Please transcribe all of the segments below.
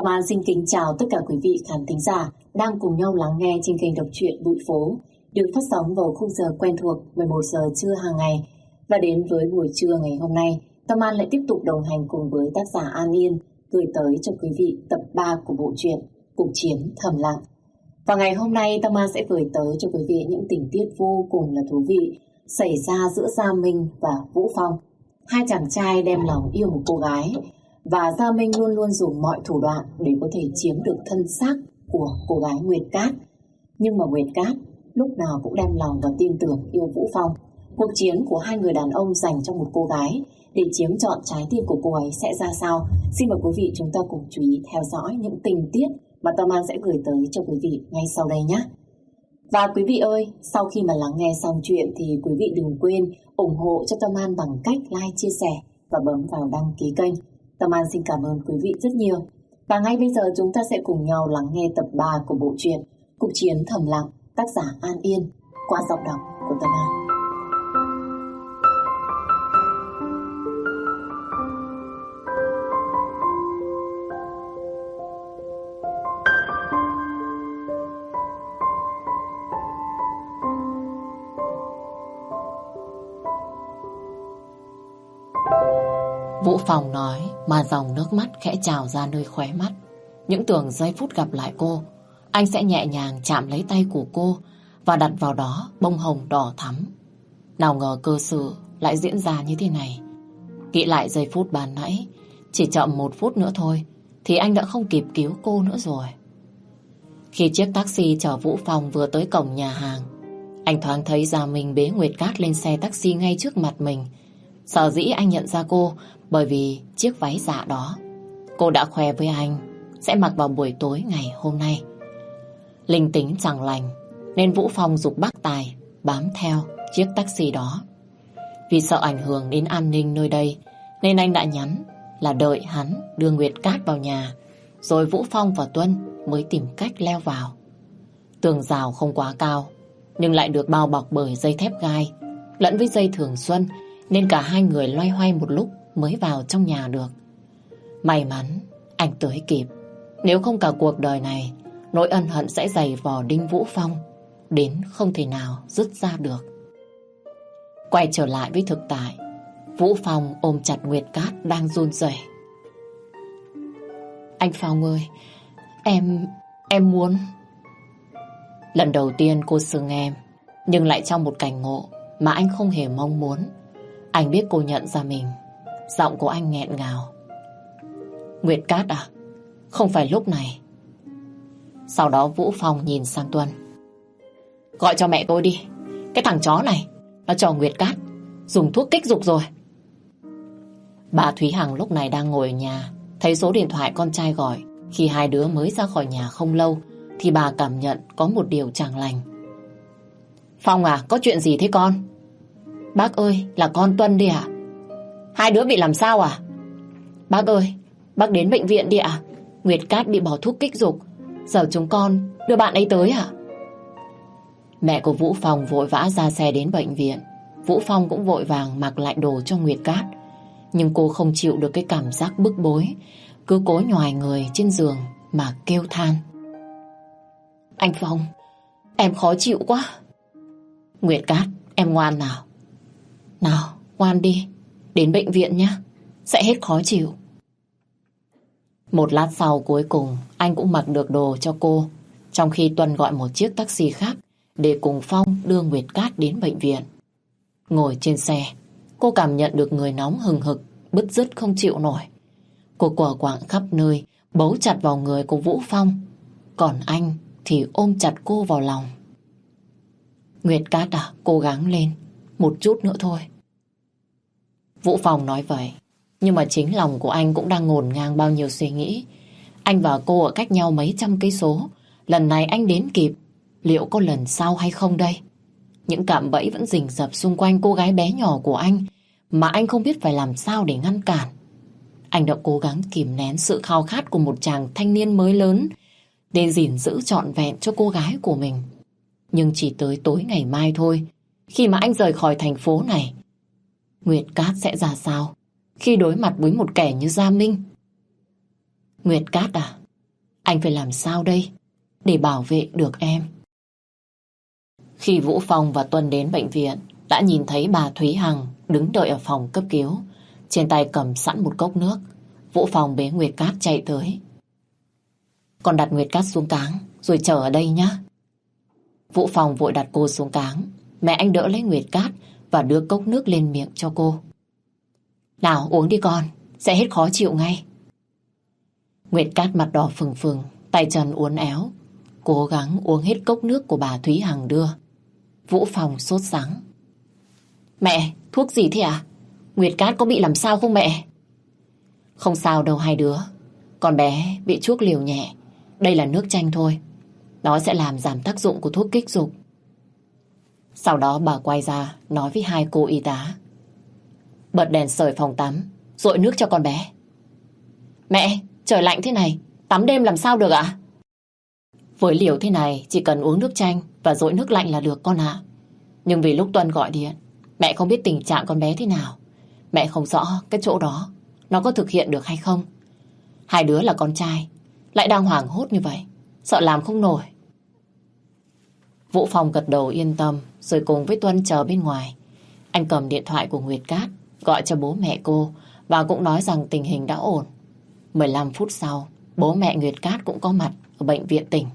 An xin kính chào tất cả quý vị khán thính giả đang cùng nhau lắng nghe trên kênh đọc truyện Bụi Phố, được phát sóng vào khung giờ quen thuộc 11 giờ trưa hàng ngày. Và đến với buổi trưa ngày hôm nay, Tâm An lại tiếp tục đồng hành cùng với tác giả An Yên gửi tới cho quý vị tập 3 của bộ truyện Cuộc Chiến Thầm Lặng. Và ngày hôm nay Tâm An sẽ gửi tới cho quý vị những tình tiết vô cùng là thú vị xảy ra giữa Gia Minh và Vũ Phong. Hai chàng trai đem lòng yêu một cô gái, và Gia Minh luôn luôn dùng mọi thủ đoạn để có thể chiếm được thân xác của cô gái Nguyệt Cát. Nhưng mà Nguyệt Cát lúc nào cũng đem lòng và tin tưởng yêu Vũ Phong. Cuộc chiến của hai người đàn ông dành cho một cô gái để chiếm trọn trái tim của cô ấy sẽ ra sao? Xin mời quý vị chúng ta cùng chú ý theo dõi những tình tiết mà Tâm An sẽ gửi tới cho quý vị ngay sau đây nhé. Và quý vị ơi, sau khi mà lắng nghe xong chuyện thì quý vị đừng quên ủng hộ cho Tâm An bằng cách like, chia sẻ và bấm vào đăng ký kênh. Tâm An xin cảm ơn quý vị rất nhiều. Và ngay bây giờ chúng ta sẽ cùng nhau lắng nghe tập 3 của bộ truyện Cuộc Chiến Thầm Lặng, tác giả An Yên, qua giọng đọc của Tâm An. Vũ Phong nói mà dòng nước mắt khẽ trào ra nơi khóe mắt. Những tưởng giây phút gặp lại cô, anh sẽ nhẹ nhàng chạm lấy tay của cô và đặt vào đó bông hồng đỏ thắm. Nào ngờ cơ sự lại diễn ra như thế này. Nghĩ lại giây phút ban nãy, chỉ chậm 1 phút nữa thôi thì anh đã không kịp cứu cô nữa rồi. Khi chiếc taxi chở Vũ Phong vừa tới cổng nhà hàng, anh thoáng thấy Gia Minh bế Nguyệt Cát lên xe taxi ngay trước mặt mình. Sở dĩ anh nhận ra cô bởi vì chiếc váy dạ đó cô đã khoe với anh sẽ mặc vào buổi tối ngày hôm nay. Linh tính chẳng lành nên Vũ Phong giục bác Tài bám theo chiếc taxi đó. Vì sợ ảnh hưởng đến an ninh nơi đây nên anh đã nhắn là đợi hắn đưa Nguyệt Cát vào nhà, rồi Vũ Phong và Tuân mới tìm cách leo vào. Tường rào không quá cao nhưng lại được bao bọc bởi dây thép gai lẫn với dây thường xuân, nên cả hai người loay hoay một lúc mới vào trong nhà được. May mắn anh tới kịp, nếu không cả cuộc đời này nỗi ân hận sẽ dày vò đinh Vũ Phong đến không thể nào dứt ra được. Quay trở lại với thực tại, Vũ Phong ôm chặt Nguyệt Cát đang run rẩy. Anh Phong ơi, em muốn... Lần đầu tiên cô xưng em, nhưng lại trong một cảnh ngộ mà anh không hề mong muốn. Anh biết cô nhận ra mình. Giọng của anh nghẹn ngào. Nguyệt Cát à? Không phải lúc này. Sau đó Vũ Phong nhìn sang Tuân. Gọi cho mẹ tôi đi. Cái thằng chó này nó cho Nguyệt Cát dùng thuốc kích dục rồi. Bà Thúy Hằng lúc này đang ngồi ở nhà, thấy số điện thoại con trai gọi khi hai đứa mới ra khỏi nhà không lâu, thì bà cảm nhận có một điều chẳng lành. Phong à, có chuyện gì thế con? Bác ơi, là con Tuân đi ạ. Hai đứa bị làm sao à? Bác ơi, bác đến bệnh viện đi ạ. Nguyệt Cát bị bỏ thuốc kích dục, giờ chúng con đưa bạn ấy tới ạ. Mẹ của Vũ Phong vội vã ra xe đến bệnh viện. Vũ Phong cũng vội vàng mặc lại đồ cho Nguyệt Cát. Nhưng cô không chịu được cái cảm giác bức bối, cứ cố nhoài người trên giường mà kêu than. Anh Phong, em khó chịu quá. Nguyệt Cát, em ngoan nào. Nào, ngoan đi, đến bệnh viện nhé, sẽ hết khó chịu. Một lát sau cuối cùng anh cũng mặc được đồ cho cô, trong khi Tuân gọi một chiếc taxi khác để cùng Phong đưa Nguyệt Cát đến bệnh viện. Ngồi trên xe, cô cảm nhận được người nóng hừng hực, bứt rứt không chịu nổi. Cô quở quạng khắp nơi, bấu chặt vào người của Vũ Phong, còn anh thì ôm chặt cô vào lòng. Nguyệt Cát à, cố gắng lên, một chút nữa thôi. Vũ Phong nói vậy, nhưng mà chính lòng của anh cũng đang ngổn ngang bao nhiêu suy nghĩ. Anh và cô ở cách nhau mấy trăm cây số, lần này anh đến kịp, liệu có lần sau hay không đây? Những cạm bẫy vẫn rình rập xung quanh cô gái bé nhỏ của anh, mà anh không biết phải làm sao để ngăn cản. Anh đã cố gắng kìm nén sự khao khát của một chàng thanh niên mới lớn để gìn giữ trọn vẹn cho cô gái của mình. Nhưng chỉ tới tối ngày mai thôi, khi mà anh rời khỏi thành phố này, Nguyệt Cát sẽ ra sao khi đối mặt với một kẻ như Gia Minh? Nguyệt Cát à, Anh phải làm sao đây để bảo vệ được em? Khi Vũ Phong và Tuân đến bệnh viện, đã nhìn thấy bà Thúy Hằng đứng đợi ở phòng cấp cứu. Trên tay cầm sẵn một cốc nước. Vũ Phong bế Nguyệt Cát chạy tới. Con đặt Nguyệt Cát xuống cáng, rồi chờ ở đây nhé. Vũ Phong vội đặt cô xuống cáng. Mẹ anh đỡ lấy Nguyệt Cát và đưa cốc nước lên miệng cho cô. Nào uống đi con, sẽ hết khó chịu ngay. Nguyệt Cát mặt đỏ phừng phừng, tay chân uốn éo, cố gắng uống hết cốc nước của bà Thúy Hằng đưa. Vũ Phong sốt sắng. Mẹ, thuốc gì thế à? Nguyệt Cát có bị làm sao không mẹ? Không sao đâu hai đứa. Con bé bị chuốc liều nhẹ. Đây là nước chanh thôi. Nó sẽ làm giảm tác dụng của thuốc kích dục. Sau đó bà quay ra nói với hai cô y tá. Bật đèn sưởi phòng tắm, dội nước cho con bé. Mẹ, trời lạnh thế này, tắm đêm làm sao được ạ? Với liều thế này chỉ cần uống nước chanh và dội nước lạnh là được con ạ. Nhưng vì lúc Tuân gọi điện, mẹ không biết tình trạng con bé thế nào. Mẹ không rõ cái chỗ đó nó có thực hiện được hay không. Hai đứa là con trai, lại đang hoảng hốt như vậy, sợ làm không nổi. Vũ Phong gật đầu yên tâm, rồi cùng với Tuân chờ bên ngoài. Anh cầm điện thoại của Nguyệt Cát, gọi cho bố mẹ cô và cũng nói rằng tình hình đã ổn. 15 phút sau, bố mẹ Nguyệt Cát cũng có mặt ở bệnh viện tỉnh.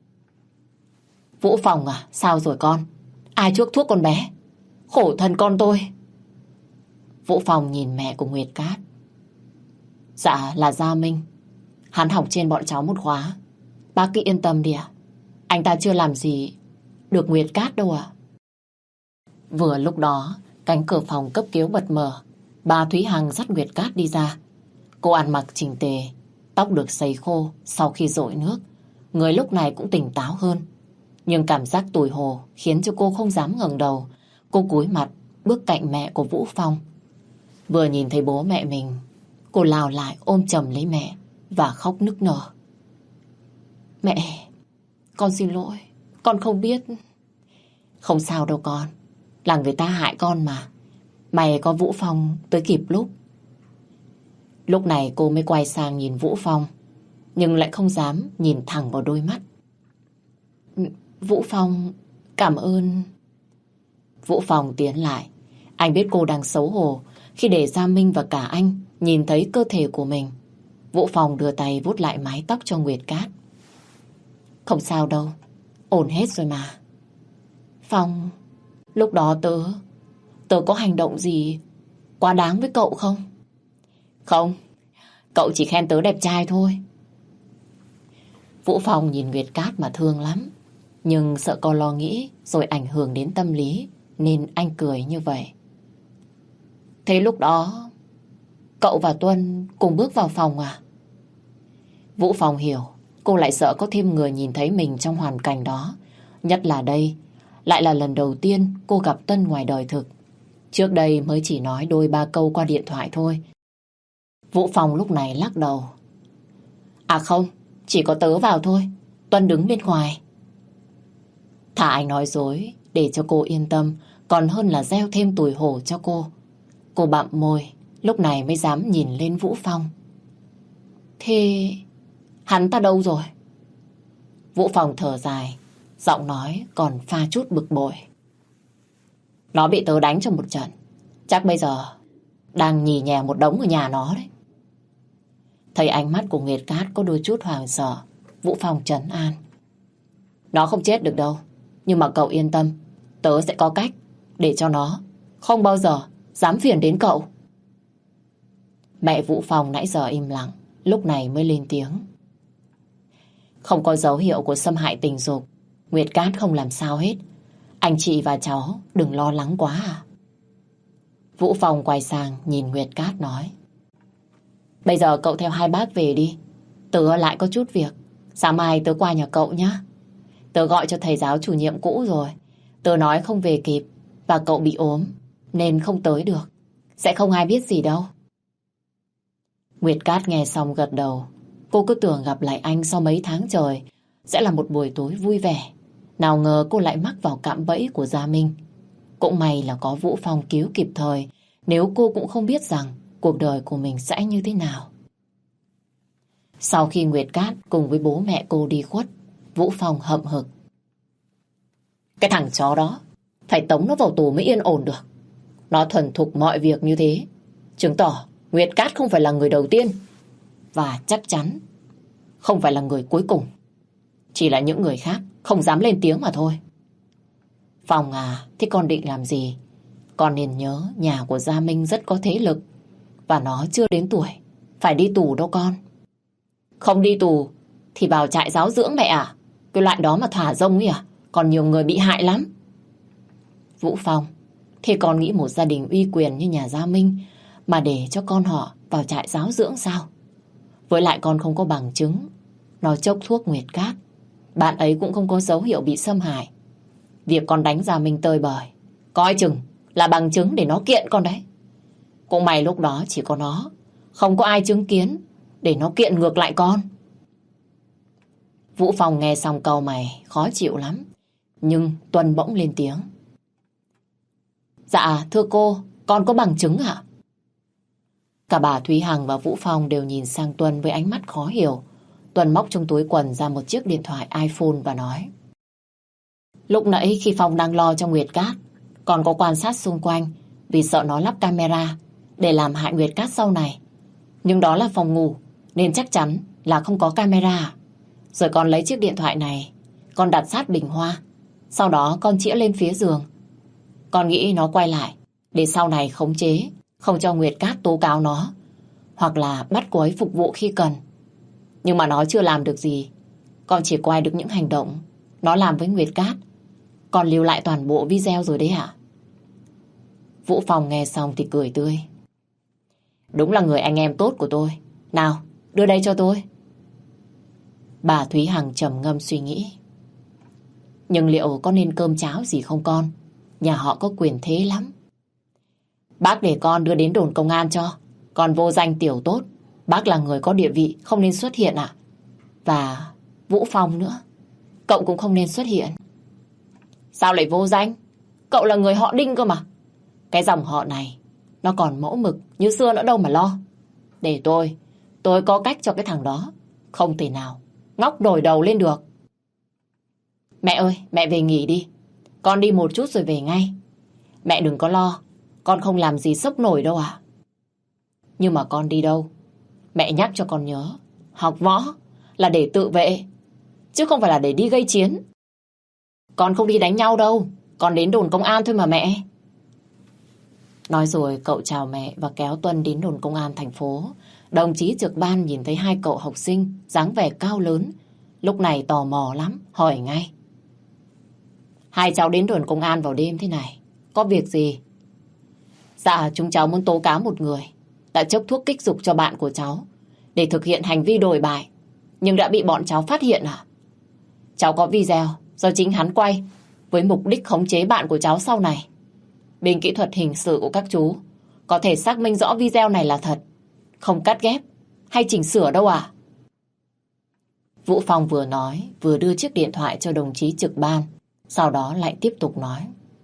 Vũ Phong à, sao rồi con? Ai chuốc thuốc con bé? Khổ thân con tôi. Vũ Phong nhìn mẹ của Nguyệt Cát. Dạ là Gia Minh. Hắn học trên bọn cháu một khóa. Bác cứ yên tâm đi ạ. Anh ta chưa làm gì được Nguyệt Cát đâu ạ. Vừa lúc đó, cánh cửa phòng cấp cứu bật mở. Bà Thúy Hằng dắt Nguyệt Cát đi ra. Cô ăn mặc chỉnh tề, tóc được sấy khô sau khi dội nước. Người lúc này cũng tỉnh táo hơn. Nhưng cảm giác tủi hổ khiến cho cô không dám ngẩng đầu. Cô cúi mặt bước cạnh mẹ của Vũ Phong. Vừa nhìn thấy bố mẹ mình, cô lao lại ôm chầm lấy mẹ và khóc nức nở. Mẹ, con xin lỗi, con không biết. Không sao đâu con, là người ta hại con mà. May có Vũ Phong tới kịp lúc. Lúc này cô mới quay sang nhìn Vũ Phong, nhưng lại không dám nhìn thẳng vào đôi mắt. Vũ Phong, cảm ơn. Vũ Phong tiến lại. Anh biết cô đang xấu hổ khi để Gia Minh và cả anh nhìn thấy cơ thể của mình. Vũ Phong đưa tay vuốt lại mái tóc cho Nguyệt Cát. Không sao đâu, ổn hết rồi mà. Phong, lúc đó tớ có hành động gì quá đáng với cậu không? Không, cậu chỉ khen tớ đẹp trai thôi. Vũ Phong nhìn Nguyệt Cát mà thương lắm. Nhưng sợ cô lo nghĩ rồi ảnh hưởng đến tâm lý, nên anh cười như vậy. Thế lúc đó cậu và Tuân cùng bước vào phòng à? Vũ Phong hiểu cô lại sợ có thêm người nhìn thấy mình trong hoàn cảnh đó. Nhất là đây lại là lần đầu tiên cô gặp Tuân ngoài đời thực. Trước đây mới chỉ nói đôi ba câu qua điện thoại thôi. Vũ Phong lúc này lắc đầu. À không, chỉ có tớ vào thôi, Tuân đứng bên ngoài. Thà anh nói dối để cho cô yên tâm, còn hơn là gieo thêm tủi hổ cho cô. Cô bặm môi, lúc này mới dám nhìn lên Vũ Phong. Thế hắn ta đâu rồi? Vũ Phong thở dài, giọng nói còn pha chút bực bội. Nó bị tớ đánh trong một trận, chắc bây giờ đang nhì nhè một đống ở nhà nó đấy. Thấy ánh mắt của Nguyệt Cát có đôi chút hoảng sợ, Vũ Phong trấn an. Nó không chết được đâu, nhưng mà cậu yên tâm, tớ sẽ có cách để cho nó không bao giờ dám phiền đến cậu. Mẹ Vũ Phong nãy giờ im lặng, lúc này mới lên tiếng. Không có dấu hiệu của xâm hại tình dục, Nguyệt Cát không làm sao hết. Anh chị và cháu đừng lo lắng quá à. Vũ Phong quay sang nhìn Nguyệt Cát nói. Bây giờ cậu theo hai bác về đi, tớ lại có chút việc. Sáng mai tớ qua nhà cậu nhé. Tớ gọi cho thầy giáo chủ nhiệm cũ rồi. Tớ nói không về kịp và cậu bị ốm nên không tới được. Sẽ không ai biết gì đâu. Nguyệt Cát nghe xong gật đầu. Cô cứ tưởng gặp lại anh sau mấy tháng trời sẽ là một buổi tối vui vẻ. Nào ngờ cô lại mắc vào cạm bẫy của Gia Minh. Cũng may là có Vũ Phong cứu kịp thời, nếu cô cũng không biết rằng cuộc đời của mình sẽ như thế nào. Sau khi Nguyệt Cát cùng với bố mẹ cô đi khuất, Vũ Phong hậm hực. Cái thằng chó đó, phải tống nó vào tù mới yên ổn được. Nó thuần thục mọi việc như thế, chứng tỏ Nguyệt Cát không phải là người đầu tiên, và chắc chắn không phải là người cuối cùng. Chỉ là những người khác không dám lên tiếng mà thôi. Phong à, thế con định làm gì? Con nên nhớ nhà của Gia Minh rất có thế lực, và nó chưa đến tuổi phải đi tù đâu con. Không đi tù thì vào trại giáo dưỡng mẹ à? Cái loại đó mà thả rông ấy à? Còn nhiều người bị hại lắm. Vũ Phong, thế con nghĩ một gia đình uy quyền như nhà Gia Minh mà để cho con họ vào trại giáo dưỡng sao? Với lại con không có bằng chứng nó chốc thuốc Nguyệt Cát. Bạn ấy cũng không có dấu hiệu bị xâm hại. Việc con đánh Gia Minh tơi bời, coi chừng là bằng chứng để nó kiện con đấy. Cũng may lúc đó chỉ có nó, không có ai chứng kiến để nó kiện ngược lại con. Vũ Phong nghe xong câu mày khó chịu lắm. Nhưng Tuân bỗng lên tiếng. Dạ thưa cô, con có bằng chứng ạ? Cả bà Thúy Hằng và Vũ Phong đều nhìn sang Tuân với ánh mắt khó hiểu. Tuân móc trong túi quần ra một chiếc điện thoại iPhone và nói. Lúc nãy khi Phong đang lo cho Nguyệt Cát, con có quan sát xung quanh vì sợ nó lắp camera để làm hại Nguyệt Cát sau này. Nhưng đó là phòng ngủ nên chắc chắn là không có camera. Rồi con lấy chiếc điện thoại này, con đặt sát bình hoa. Sau đó con chĩa lên phía giường. Con nghĩ nó quay lại để sau này khống chế, không cho Nguyệt Cát tố cáo nó, hoặc là bắt cô ấy phục vụ khi cần. Nhưng mà nó chưa làm được gì. Con chỉ quay được những hành động nó làm với Nguyệt Cát. Con lưu lại toàn bộ video rồi đấy hả? Vũ Phong nghe xong thì cười tươi. Đúng là người anh em tốt của tôi. Nào, đưa đây cho tôi. Bà Thúy Hằng trầm ngâm suy nghĩ. Nhưng liệu có nên cơm cháo gì không con? Nhà họ có quyền thế lắm. Bác để con đưa đến đồn công an cho. Con vô danh tiểu tốt. Bác là người có địa vị, không nên xuất hiện ạ. Và Vũ Phong nữa, cậu cũng không nên xuất hiện. Sao lại vô danh? Cậu là người họ Đinh cơ mà. Cái dòng họ này nó còn mẫu mực như xưa nữa đâu mà lo. Để tôi có cách cho cái thằng đó không thể nào ngóc đổi đầu lên được. Mẹ ơi, mẹ về nghỉ đi. Con đi một chút rồi về ngay. Mẹ đừng có lo, con không làm gì sốc nổi đâu à. Nhưng mà con đi đâu, mẹ nhắc cho con nhớ, học võ là để tự vệ, chứ không phải là để đi gây chiến. Con không đi đánh nhau đâu, con đến đồn công an thôi mà mẹ. Nói rồi cậu chào mẹ và kéo Tuân đến đồn công an thành phố. Đồng chí trực ban nhìn thấy hai cậu học sinh dáng vẻ cao lớn, lúc này tò mò lắm, hỏi ngay. Hai cháu đến đồn công an vào đêm thế này, có việc gì? Dạ, chúng cháu muốn tố cáo một người đã chốc thuốc kích dục cho bạn của cháu để thực hiện hành vi đồi bại, nhưng đã bị bọn cháu phát hiện à? Cháu có video do chính hắn quay với mục đích khống chế bạn của cháu sau này. Bên kỹ thuật hình sự của các chú có thể xác minh rõ video này là thật, không cắt ghép hay chỉnh sửa đâu à? Vũ Phong vừa nói vừa đưa chiếc điện thoại cho đồng chí trực ban, sau đó lại tiếp tục nói.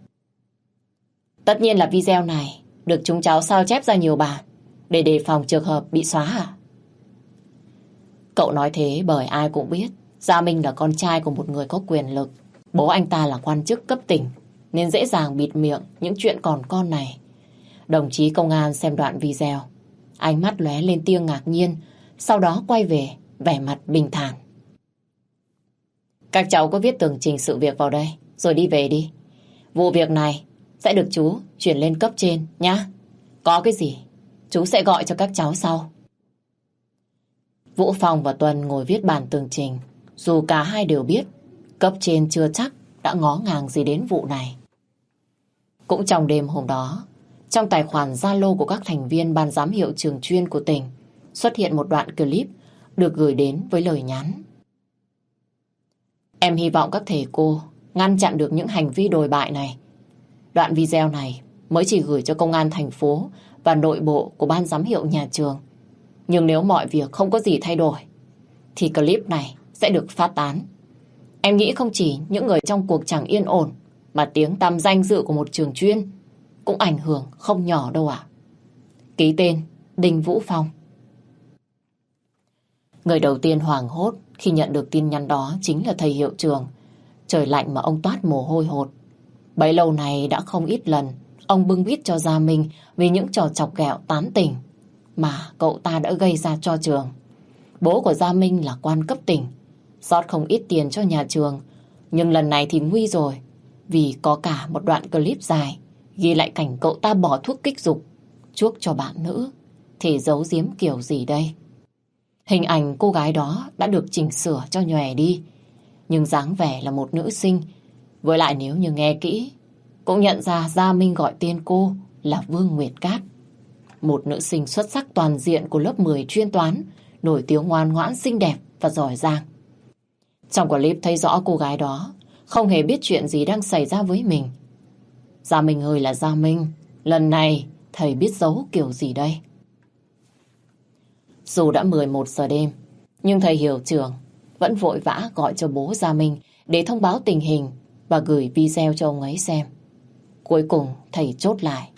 Tất nhiên là video này được chúng cháu sao chép ra nhiều bản để đề phòng trường hợp bị xóa à? Cậu nói thế bởi ai cũng biết Gia Minh là con trai của một người có quyền lực. Bố anh ta là quan chức cấp tỉnh nên dễ dàng bịt miệng những chuyện còn con này. Đồng chí công an xem đoạn video, ánh mắt lóe lên tia ngạc nhiên, sau đó quay về vẻ mặt bình thản. Các cháu có viết tường trình sự việc vào đây rồi đi về đi. Vụ việc này sẽ được chú chuyển lên cấp trên nhá. Có cái gì chú sẽ gọi cho các cháu sau. Vũ Phong và Tuân ngồi viết bản tường trình. Dù cả hai đều biết cấp trên chưa chắc đã ngó ngàng gì đến vụ này. Cũng trong đêm hôm đó, trong tài khoản Zalo của các thành viên ban giám hiệu trường chuyên của tỉnh xuất hiện một đoạn clip được gửi đến với lời nhắn. Em hy vọng các thầy cô ngăn chặn được những hành vi đồi bại này. Đoạn video này mới chỉ gửi cho công an thành phố và nội bộ của ban giám hiệu nhà trường. Nhưng nếu mọi việc không có gì thay đổi thì clip này sẽ được phát tán. Em nghĩ không chỉ những người trong cuộc chẳng yên ổn mà tiếng tăm danh dự của một trường chuyên cũng ảnh hưởng không nhỏ đâu ạ. Ký tên Đinh Vũ Phong. Người đầu tiên hoảng hốt khi nhận được tin nhắn đó chính là thầy hiệu trưởng. Trời lạnh mà ông toát mồ hôi hột. Bấy lâu này đã không ít lần ông bưng bít cho Gia Minh vì những trò chọc ghẹo tán tỉnh mà cậu ta đã gây ra cho trường. Bố của Gia Minh là quan cấp tỉnh, rót không ít tiền cho nhà trường. Nhưng lần này thì nguy rồi, vì có cả một đoạn clip dài ghi lại cảnh cậu ta bỏ thuốc kích dục chuốc cho bạn nữ. Thì giấu giếm kiểu gì đây? Hình ảnh cô gái đó đã được chỉnh sửa cho nhòe đi, nhưng dáng vẻ là một nữ sinh. Với lại nếu như nghe kỹ, cũng nhận ra Gia Minh gọi tên cô là Vương Nguyệt Cát. Một nữ sinh xuất sắc toàn diện của lớp 10 chuyên toán, nổi tiếng ngoan ngoãn, xinh đẹp và giỏi giang. Trong clip thấy rõ cô gái đó không hề biết chuyện gì đang xảy ra với mình. Gia Minh ơi là Gia Minh, lần này thầy biết giấu kiểu gì đây? Dù đã 11 giờ đêm, nhưng thầy hiệu trưởng vẫn vội vã gọi cho bố Gia Minh để thông báo tình hình và gửi video cho ông ấy xem. Cuối cùng thầy chốt lại.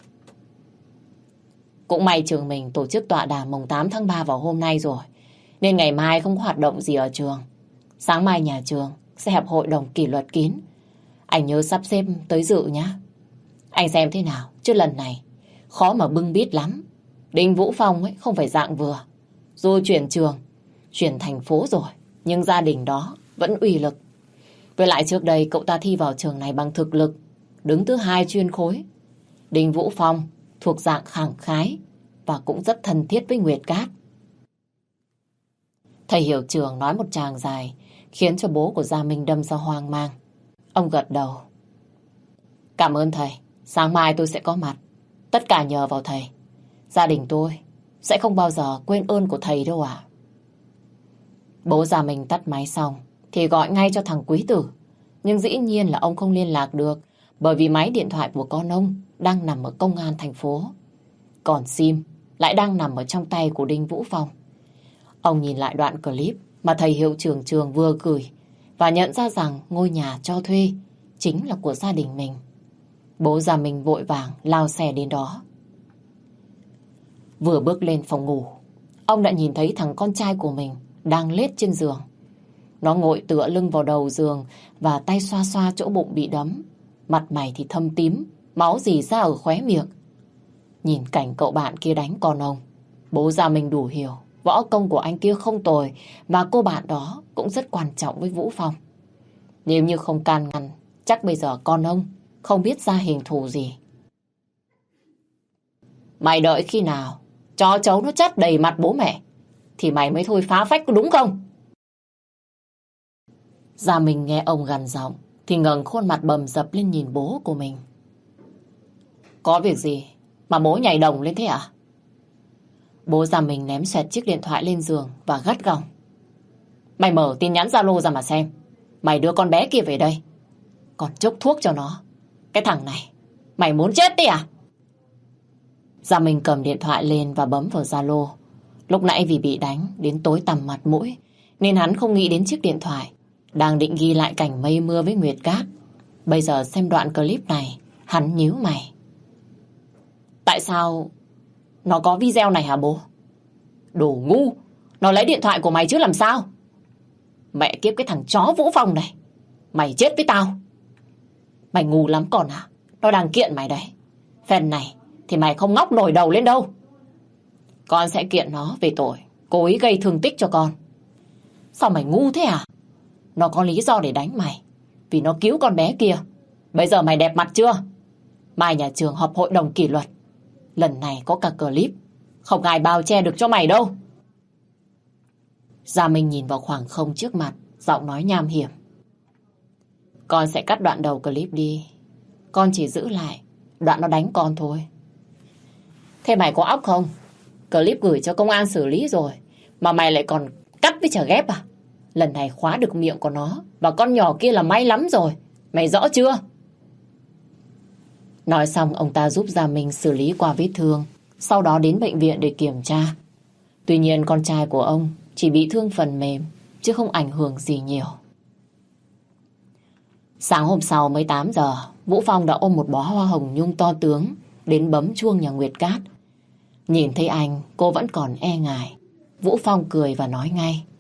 Cũng may trường mình tổ chức tọa đàm mùng 8 tháng 3 vào hôm nay rồi, nên ngày mai không có hoạt động gì ở trường. Sáng mai nhà trường sẽ họp hội đồng kỷ luật kín. Anh nhớ sắp xếp tới dự nhé. Anh xem thế nào, chứ lần này khó mà bưng bít lắm. Đinh Vũ Phong ấy không phải dạng vừa. Dù chuyển trường, chuyển thành phố rồi, nhưng gia đình đó vẫn uy lực. Với lại trước đây cậu ta thi vào trường này bằng thực lực, đứng thứ 2 chuyên khối. Đinh Vũ Phong thuộc dạng khẳng khái và cũng rất thân thiết với Nguyệt Cát. Thầy hiệu trưởng nói một tràng dài khiến cho bố của Gia Minh đâm ra hoang mang. Ông gật đầu. Cảm ơn thầy, sáng mai tôi sẽ có mặt. Tất cả nhờ vào thầy. Gia đình tôi sẽ không bao giờ quên ơn của thầy đâu ạ. Bố Gia Minh tắt máy xong thì gọi ngay cho thằng Quý Tử. Nhưng dĩ nhiên là ông không liên lạc được, bởi vì máy điện thoại của con ông đang nằm ở công an thành phố. Còn SIM lại đang nằm ở trong tay của Đinh Vũ Phong. Ông nhìn lại đoạn clip mà thầy hiệu trưởng trường vừa gửi và nhận ra rằng ngôi nhà cho thuê chính là của gia đình mình. Bố Gia Minh vội vàng lao xe đến đó. Vừa bước lên phòng ngủ, ông đã nhìn thấy thằng con trai của mình đang lết trên giường. Nó ngồi tựa lưng vào đầu giường và tay xoa xoa chỗ bụng bị đấm. Mặt mày thì thâm tím, máu rỉ ra ở khóe miệng. Nhìn cảnh cậu bạn kia đánh con ông, bố Gia Minh đủ hiểu võ công của anh kia không tồi, và cô bạn đó cũng rất quan trọng với Vũ Phong. Nếu như không can ngăn, chắc bây giờ con ông không biết ra hình thù gì. Mày đợi khi nào cho cháu nó chát đầy mặt bố mẹ thì mày mới thôi phá phách, có đúng không? Gia Minh nghe ông gằn giọng thì ngẩng khuôn mặt bầm dập lên nhìn bố của mình. Có việc gì mà bố nhảy đồng lên thế à? Bố Gia Minh ném xoẹt chiếc điện thoại lên giường và gắt gỏng. Mày mở tin nhắn Zalo ra mà xem. Mày đưa con bé kia về đây, còn chốc thuốc cho nó. Cái thằng này, mày muốn chết đi à? Gia Minh cầm điện thoại lên và bấm vào Zalo. Lúc nãy vì bị đánh đến tối tăm mặt mũi nên hắn không nghĩ đến chiếc điện thoại đang định ghi lại cảnh mây mưa với Nguyệt Cát. Bây giờ xem đoạn clip này, hắn nhíu mày. Tại sao nó có video này hả bố? Đồ ngu, nó lấy điện thoại của mày chứ làm sao? Mẹ kiếp cái thằng chó Vũ Phong này, mày chết với tao. Mày ngu lắm còn à? Nó đang kiện mày đấy. Phen này thì mày không ngóc nổi đầu lên đâu. Con sẽ kiện nó về tội cố ý gây thương tích cho con. Sao mày ngu thế à? Nó có lý do để đánh mày vì nó cứu con bé kia. Bây giờ mày đẹp mặt chưa? Mai nhà trường họp hội đồng kỷ luật. Lần này có cả clip, không ai bao che được cho mày đâu. Gia Minh nhìn vào khoảng không trước mặt, giọng nói nham hiểm. Con sẽ cắt đoạn đầu clip đi. Con chỉ giữ lại đoạn nó đánh con thôi. Thế mày có óc không? Clip gửi cho công an xử lý rồi mà mày lại còn cắt với chả ghép à? Lần này khóa được miệng của nó và con nhỏ kia là may lắm rồi. Mày rõ chưa? Nói xong ông ta giúp Gia Minh xử lý qua vết thương, sau đó đến bệnh viện để kiểm tra. Tuy nhiên con trai của ông chỉ bị thương phần mềm chứ không ảnh hưởng gì nhiều. Sáng hôm sau mới 8 giờ, Vũ Phong đã ôm một bó hoa hồng nhung to tướng đến bấm chuông nhà Nguyệt Cát. Nhìn thấy anh, cô vẫn còn e ngại. Vũ Phong cười và nói ngay.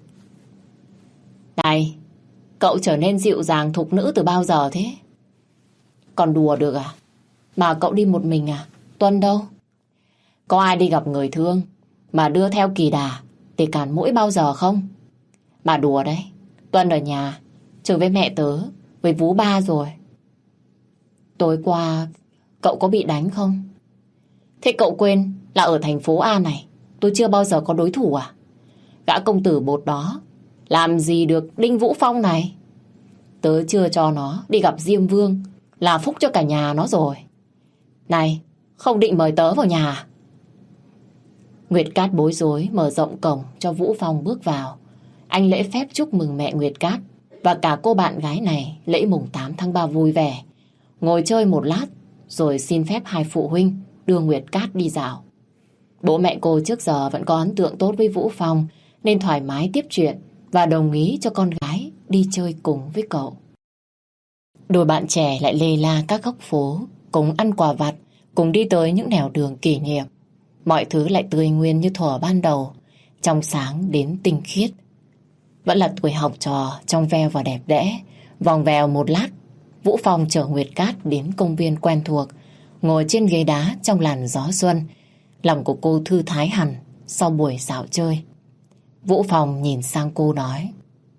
Này, cậu trở nên dịu dàng thục nữ từ bao giờ thế? Còn đùa được à? Mà cậu đi một mình à? Tuân đâu? Có ai đi gặp người thương mà đưa theo kỳ đà để cản mũi bao giờ không? Mà đùa đấy, Tuân ở nhà chơi với mẹ tớ, với vú ba rồi. Tối qua cậu có bị đánh không? Thế cậu quên là ở thành phố A này tôi chưa bao giờ có đối thủ à? Gã công tử bột đó làm gì được Đinh Vũ Phong này? Tớ chưa cho nó đi gặp Diêm Vương là phúc cho cả nhà nó rồi. Này, không định mời tớ vào nhà à? Nguyệt Cát bối rối mở rộng cổng cho Vũ Phong bước vào. Anh lễ phép chúc mừng mẹ Nguyệt Cát và cả cô bạn gái này lễ mùng 8 tháng 3 vui vẻ. Ngồi chơi một lát rồi xin phép hai phụ huynh đưa Nguyệt Cát đi dạo. Bố mẹ cô trước giờ vẫn có ấn tượng tốt với Vũ Phong nên thoải mái tiếp chuyện và đồng ý cho con gái đi chơi cùng với cậu. Đôi bạn trẻ lại lê la các góc phố, cùng ăn quà vặt, cùng đi tới những nẻo đường kỷ niệm. Mọi thứ lại tươi nguyên như thuở ban đầu, trong sáng đến tinh khiết. Vẫn là tuổi học trò trong veo và đẹp đẽ. Vòng vèo một lát, Vũ Phong chở Nguyệt Cát đến công viên quen thuộc, ngồi trên ghế đá trong làn gió xuân. Lòng của cô thư thái hẳn sau buổi dạo chơi. Vũ Phong nhìn sang cô nói: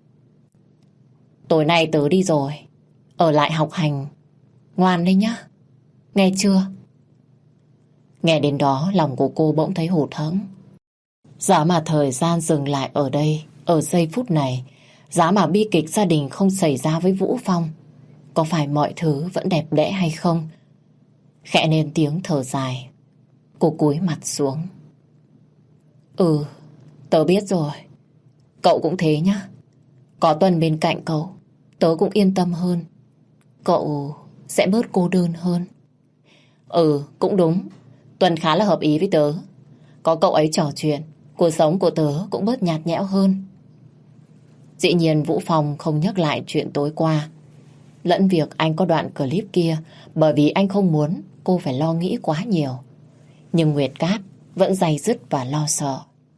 tối nay tớ đi rồi, ở lại học hành ngoan đấy nhá, nghe chưa? Nghe đến đó lòng của cô bỗng thấy hụt hẫng. Giá mà thời gian dừng lại ở đây, ở giây phút này, giá mà bi kịch gia đình không xảy ra với Vũ Phong, có phải mọi thứ vẫn đẹp đẽ hay không? Khẽ nên tiếng thở dài, cô cúi mặt xuống. Tớ biết rồi. Cậu cũng thế nhá. Có Tuân bên cạnh cậu, tớ cũng yên tâm hơn. Cậu sẽ bớt cô đơn hơn. Cũng đúng. Tuân khá là hợp ý với tớ. Có cậu ấy trò chuyện, cuộc sống của tớ cũng bớt nhạt nhẽo hơn. Dĩ nhiên Vũ Phong không nhắc lại chuyện tối qua, lẫn việc anh có đoạn clip kia, bởi vì anh không muốn cô phải lo nghĩ quá nhiều. Nhưng Nguyệt Cát vẫn day dứt và lo sợ.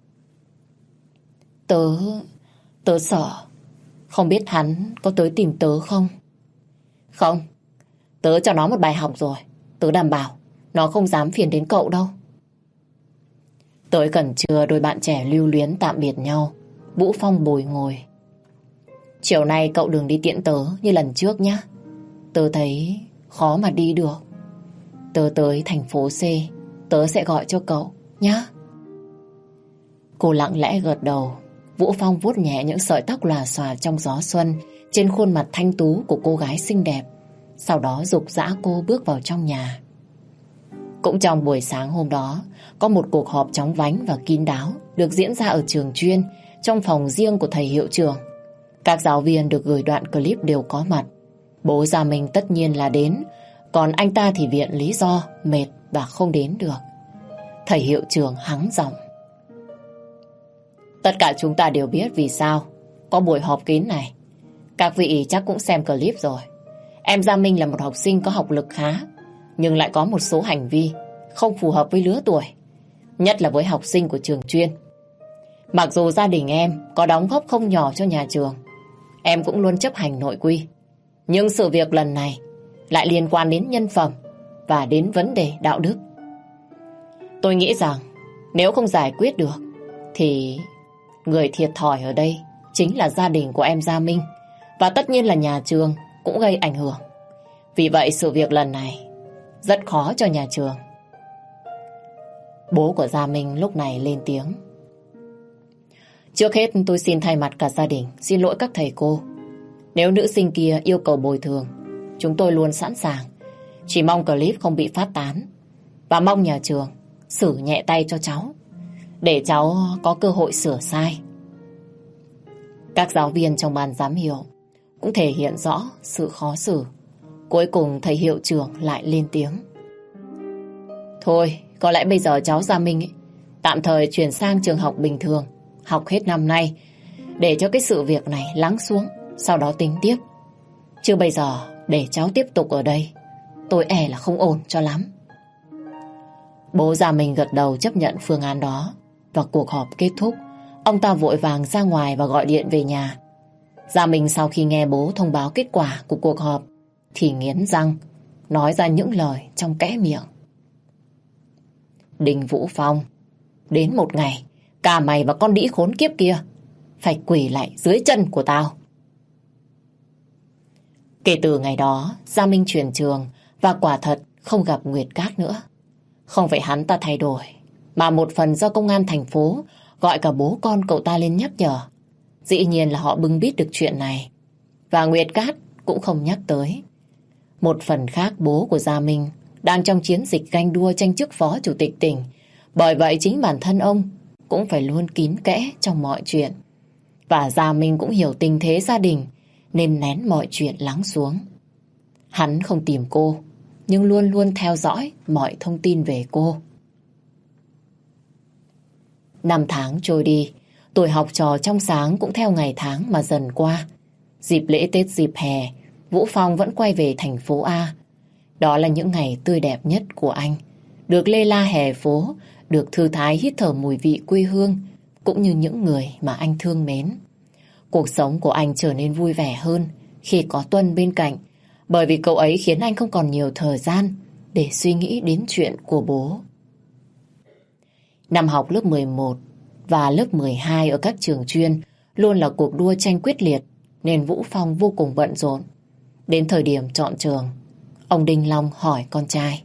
Tớ sợ. Không biết hắn có tới tìm tớ không? Không. Tớ cho nó một bài học rồi. Tớ đảm bảo nó không dám phiền đến cậu đâu. Tới gần trưa, đôi bạn trẻ lưu luyến tạm biệt nhau. Vũ Phong bồi ngồi. Chiều nay cậu đừng đi tiễn tớ như lần trước nhé. Tớ thấy khó mà đi được. Tớ tới thành phố C, tớ sẽ gọi cho cậu nhé. Cô lặng lẽ gật đầu. Vũ Phong vuốt nhẹ những sợi tóc lòa xòa trong gió xuân trên khuôn mặt thanh tú của cô gái xinh đẹp. Sau đó giục giã cô bước vào trong nhà. Cũng trong buổi sáng hôm đó, có một cuộc họp chóng vánh và kín đáo được diễn ra ở trường chuyên, trong phòng riêng của thầy hiệu trưởng. Các giáo viên được gửi đoạn clip đều có mặt. Bố Gia Minh tất nhiên là đến, còn anh ta thì viện lý do mệt và không đến được. Thầy hiệu trưởng hắng giọng: tất cả chúng ta đều biết vì sao có buổi họp kín này. Các vị chắc cũng xem clip rồi. Em Gia Minh là một học sinh có học lực khá, nhưng lại có một số hành vi không phù hợp với lứa tuổi, nhất là với học sinh của trường chuyên. Mặc dù gia đình em có đóng góp không nhỏ cho nhà trường, em cũng luôn chấp hành nội quy, nhưng sự việc lần này lại liên quan đến nhân phẩm và đến vấn đề đạo đức. Tôi nghĩ rằng nếu không giải quyết được thì người thiệt thòi ở đây chính là gia đình của em Gia Minh, và tất nhiên là nhà trường cũng gây ảnh hưởng. Vì vậy sự việc lần này rất khó cho nhà trường. Bố của Gia Minh lúc này lên tiếng: trước hết tôi xin thay mặt cả gia đình xin lỗi các thầy cô. Nếu nữ sinh kia yêu cầu bồi thường, chúng tôi luôn sẵn sàng. Chỉ mong clip không bị phát tán, và mong nhà trường xử nhẹ tay cho cháu, để cháu có cơ hội sửa sai. Các giáo viên trong ban giám hiệu cũng thể hiện rõ sự khó xử. Cuối cùng thầy hiệu trưởng lại lên tiếng: thôi, có lẽ bây giờ cháu Gia Minh tạm thời chuyển sang trường học bình thường, học hết năm nay, để cho cái sự việc này lắng xuống, sau đó tính tiếp. Chứ bây giờ để cháu tiếp tục ở đây, tôi e là không ổn cho lắm. Bố Gia Minh gật đầu chấp nhận phương án đó, và cuộc họp kết thúc. Ông ta vội vàng ra ngoài và gọi điện về nhà. Gia Minh sau khi nghe bố thông báo kết quả của cuộc họp thì nghiến răng, nói ra những lời trong kẽ miệng. Đinh Vũ Phong, đến một ngày, cả mày và con đĩ khốn kiếp kia phải quỳ lại dưới chân của tao. Kể từ ngày đó, Gia Minh chuyển trường và quả thật không gặp Nguyệt Cát nữa. Không phải hắn ta thay đổi, mà một phần do công an thành phố gọi cả bố con cậu ta lên nhắc nhở. Dĩ nhiên là họ bưng bít được chuyện này. Và Nguyệt Cát cũng không nhắc tới. Một phần khác, bố của Gia Minh đang trong chiến dịch ganh đua tranh chức phó chủ tịch tỉnh. Bởi vậy chính bản thân ông cũng phải luôn kín kẽ trong mọi chuyện. Và Gia Minh cũng hiểu tình thế gia đình nên nén mọi chuyện lắng xuống. Hắn không tìm cô, nhưng luôn luôn theo dõi mọi thông tin về cô. Năm tháng trôi đi, tuổi học trò trong sáng cũng theo ngày tháng mà dần qua. Dịp lễ Tết, dịp hè, Vũ Phong vẫn quay về thành phố A. Đó là những ngày tươi đẹp nhất của anh. Được lê la hè phố, được thư thái hít thở mùi vị quê hương, cũng như những người mà anh thương mến. Cuộc sống của anh trở nên vui vẻ hơn khi có Tuân bên cạnh, bởi vì cậu ấy khiến anh không còn nhiều thời gian để suy nghĩ đến chuyện của bố. Năm học lớp 11 và lớp 12 ở các trường chuyên luôn là cuộc đua tranh quyết liệt, nên Vũ Phong vô cùng bận rộn. Đến thời điểm chọn trường, ông Đinh Long hỏi con trai.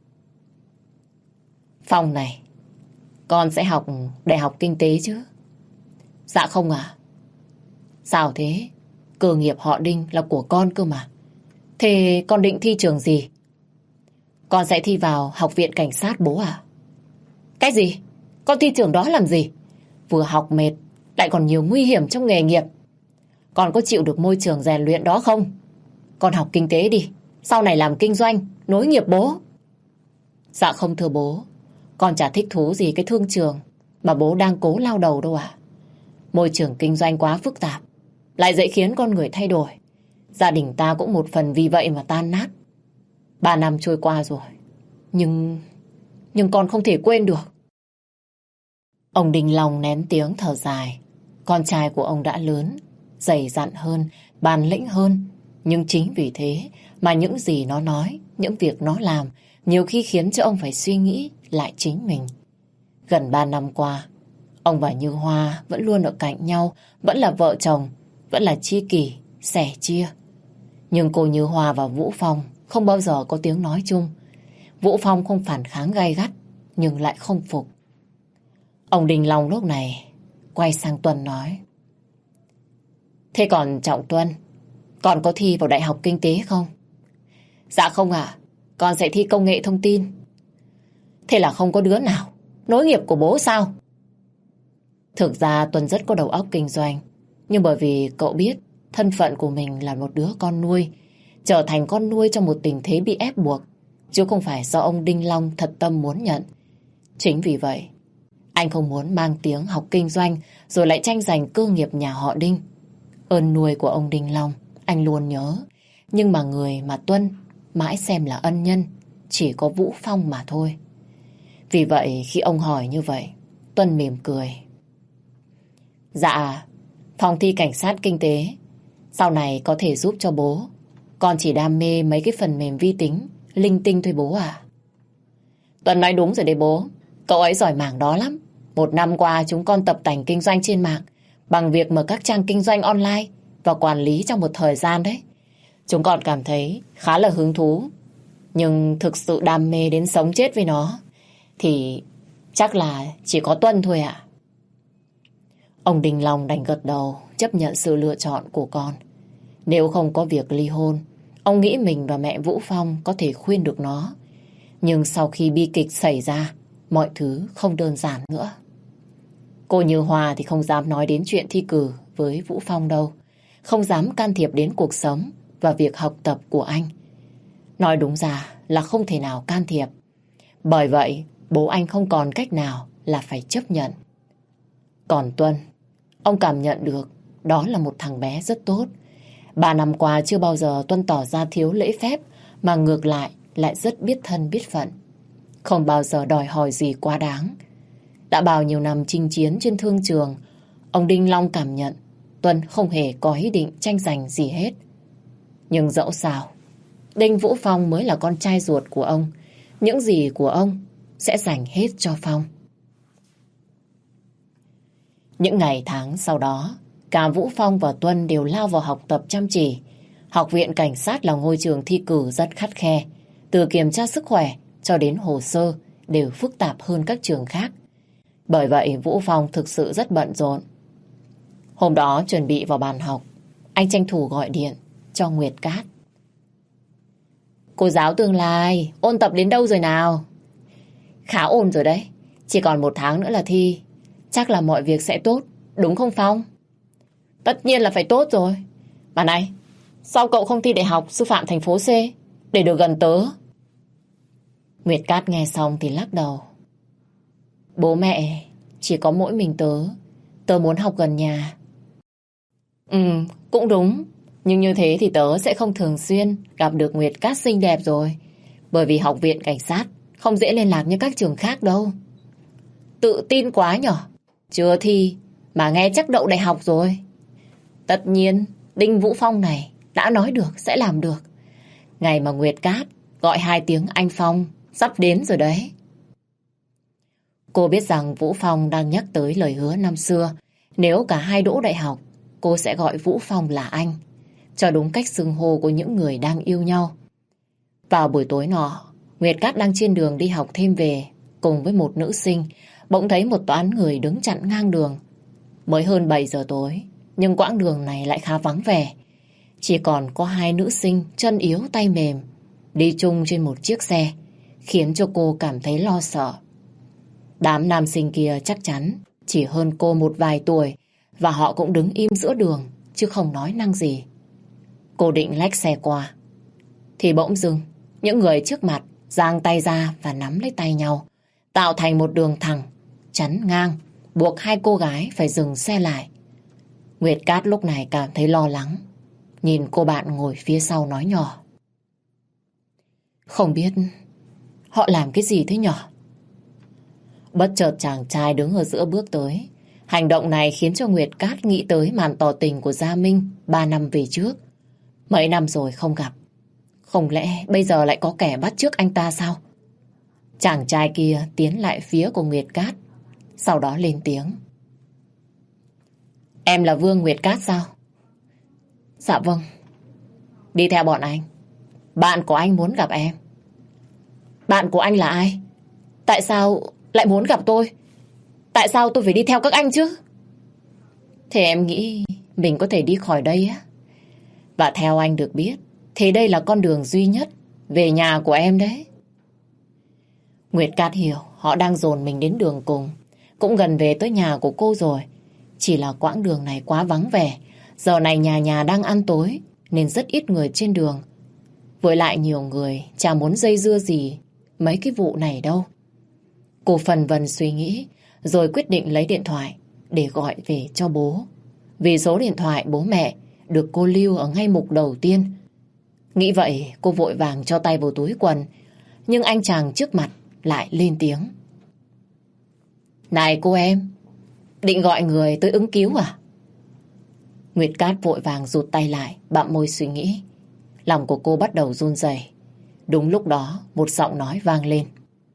Phong này, con sẽ học đại học kinh tế chứ? Dạ không ạ. Sao thế? Cơ nghiệp họ Đinh là của con cơ mà. Thế con định thi trường gì? Con sẽ thi vào Học viện Cảnh sát bố à? Cái gì? Con thi trường đó làm gì? Vừa học mệt, lại còn nhiều nguy hiểm trong nghề nghiệp. Con có chịu được môi trường rèn luyện đó không? Con học kinh tế đi, sau này làm kinh doanh, nối nghiệp bố. Dạ không thưa bố, con chả thích thú gì cái thương trường mà bố đang cố lao đầu đâu ạ. Môi trường kinh doanh quá phức tạp, lại dễ khiến con người thay đổi. Gia đình ta cũng một phần vì vậy mà tan nát. 3 năm trôi qua rồi, nhưng con không thể quên được. Ông Đinh Long nén tiếng thở dài. Con trai của ông đã lớn, dày dặn hơn, bản lĩnh hơn. Nhưng chính vì thế mà những gì nó nói, những việc nó làm nhiều khi khiến cho ông phải suy nghĩ lại chính mình. Gần 3 năm qua, ông và Như Hoa vẫn luôn ở cạnh nhau, vẫn là vợ chồng, vẫn là tri kỷ, sẻ chia. Nhưng cô Như Hoa và Vũ Phong không bao giờ có tiếng nói chung. Vũ Phong không phản kháng gay gắt, nhưng lại không phục. Ông Đình Long lúc này quay sang Tuân nói. Thế còn Trọng Tuân, con có thi vào Đại học Kinh tế không? Dạ không ạ, con sẽ thi công nghệ thông tin. Thế là không có đứa nào nối nghiệp của bố sao? Thực ra Tuân rất có đầu óc kinh doanh, nhưng bởi vì cậu biết thân phận của mình là một đứa con nuôi, trở thành con nuôi trong một tình thế bị ép buộc, chứ không phải do ông Đinh Long thật tâm muốn nhận. Chính vì vậy, anh không muốn mang tiếng học kinh doanh rồi lại tranh giành cơ nghiệp nhà họ Đinh. Ơn nuôi của ông Đinh Long anh luôn nhớ, nhưng mà người mà Tuân mãi xem là ân nhân chỉ có Vũ Phong mà thôi. Vì vậy khi ông hỏi như vậy, Tuân mỉm cười. Dạ, Phong thi cảnh sát kinh tế sau này có thể giúp cho bố. Con chỉ đam mê mấy cái phần mềm vi tính linh tinh thôi bố à. Tuân nói đúng rồi đấy bố, cậu ấy giỏi mảng đó lắm. 1 năm qua chúng con tập tành kinh doanh trên mạng bằng việc mở các trang kinh doanh online và quản lý trong một thời gian đấy. Chúng con cảm thấy khá là hứng thú, nhưng thực sự đam mê đến sống chết với nó thì chắc là chỉ có Tuân thôi ạ. Ông Đình Long đành gật đầu chấp nhận sự lựa chọn của con. Nếu không có việc ly hôn, ông nghĩ mình và mẹ Vũ Phong có thể khuyên được nó. Nhưng sau khi bi kịch xảy ra, mọi thứ không đơn giản nữa. Cô Như Hoa thì không dám nói đến chuyện thi cử với Vũ Phong đâu. Không dám can thiệp đến cuộc sống và việc học tập của anh. Nói đúng ra là không thể nào can thiệp. Bởi vậy, bố anh không còn cách nào là phải chấp nhận. Còn Tuân, ông cảm nhận được đó là một thằng bé rất tốt. 3 năm qua chưa bao giờ Tuân tỏ ra thiếu lễ phép, mà ngược lại rất biết thân biết phận. Không bao giờ đòi hỏi gì quá đáng. Đã bao nhiêu năm chinh chiến trên thương trường, ông Đinh Long cảm nhận Tuân không hề có ý định tranh giành gì hết. Nhưng dẫu sao, Đinh Vũ Phong mới là con trai ruột của ông. Những gì của ông sẽ dành hết cho Phong. Những ngày tháng sau đó, cả Vũ Phong và Tuân đều lao vào học tập chăm chỉ. Học viện Cảnh sát là ngôi trường thi cử rất khắt khe. Từ kiểm tra sức khỏe cho đến hồ sơ đều phức tạp hơn các trường khác. Bởi vậy Vũ Phong thực sự rất bận rộn. Hôm đó chuẩn bị vào bàn học, anh tranh thủ gọi điện cho Nguyệt Cát. Cô giáo tương lai, ôn tập đến đâu rồi nào? Khá ổn rồi đấy, chỉ còn 1 tháng nữa là thi. Chắc là mọi việc sẽ tốt, đúng không Phong? Tất nhiên là phải tốt rồi. Mà này, sao cậu không thi đại học sư phạm thành phố C để được gần tớ? Nguyệt Cát nghe xong thì lắc đầu. Bố mẹ, chỉ có mỗi mình tớ. Tớ muốn học gần nhà. Cũng đúng. Nhưng như thế thì tớ sẽ không thường xuyên gặp được Nguyệt Cát xinh đẹp rồi. Bởi vì học viện cảnh sát không dễ liên lạc như các trường khác đâu. Tự tin quá nhở? Chưa thi mà nghe chắc đậu đại học rồi. Tất nhiên, Đinh Vũ Phong này đã nói được sẽ làm được. Ngày mà Nguyệt Cát gọi 2 tiếng anh Phong sắp đến rồi đấy. Cô biết rằng Vũ Phong đang nhắc tới lời hứa năm xưa. Nếu cả hai đỗ đại học, cô sẽ gọi Vũ Phong là anh, cho đúng cách xưng hô của những người đang yêu nhau. Vào buổi tối nọ, Nguyệt Cát đang trên đường đi học thêm về cùng với một nữ sinh, bỗng thấy một toán người đứng chặn ngang đường. Mới hơn 7 giờ tối, nhưng quãng đường này lại khá vắng vẻ. Chỉ còn có 2 nữ sinh chân yếu tay mềm đi chung trên một chiếc xe, khiến cho cô cảm thấy lo sợ. Đám nam sinh kia chắc chắn chỉ hơn cô một vài tuổi, và họ cũng đứng im giữa đường chứ không nói năng gì. Cô định lách xe qua thì bỗng dưng những người trước mặt giang tay ra và nắm lấy tay nhau, tạo thành một đường thẳng chắn ngang, buộc 2 cô gái phải dừng xe lại. Nguyệt Cát lúc này cảm thấy lo lắng, nhìn cô bạn ngồi phía sau nói nhỏ. Không biết họ làm cái gì thế nhở? Bất chợt chàng trai đứng ở giữa bước tới. Hành động này khiến cho Nguyệt Cát nghĩ tới màn tỏ tình của Gia Minh 3 năm về trước. Mấy năm rồi không gặp, không lẽ bây giờ lại có kẻ bắt chước anh ta sao? Chàng trai kia tiến lại phía của Nguyệt Cát, sau đó lên tiếng. Em là Vương Nguyệt Cát sao? Dạ vâng. Đi theo bọn anh. Bạn của anh muốn gặp em. Bạn của anh là ai? Tại sao lại muốn gặp tôi? Tại sao tôi phải đi theo các anh chứ? Thế em nghĩ mình có thể đi khỏi đây á? Và theo anh được biết thì đây là con đường duy nhất về nhà của em đấy. Nguyệt Cát hiểu họ đang dồn mình đến đường cùng. Cũng gần về tới nhà của cô rồi. Chỉ là quãng đường này quá vắng vẻ. Giờ này nhà nhà đang ăn tối nên rất ít người trên đường. Với lại nhiều người chả muốn dây dưa gì mấy cái vụ này đâu. Cô phần vân suy nghĩ rồi quyết định lấy điện thoại để gọi về cho bố. Vì số điện thoại bố mẹ được cô lưu ở ngay mục đầu tiên. Nghĩ vậy cô vội vàng cho tay vào túi quần. Nhưng anh chàng trước mặt lại lên tiếng. Này cô em, định gọi người tới ứng cứu à? Nguyệt Cát vội vàng rụt tay lại, bặm môi suy nghĩ. Lòng của cô bắt đầu run rẩy. Đúng lúc đó một giọng nói vang lên.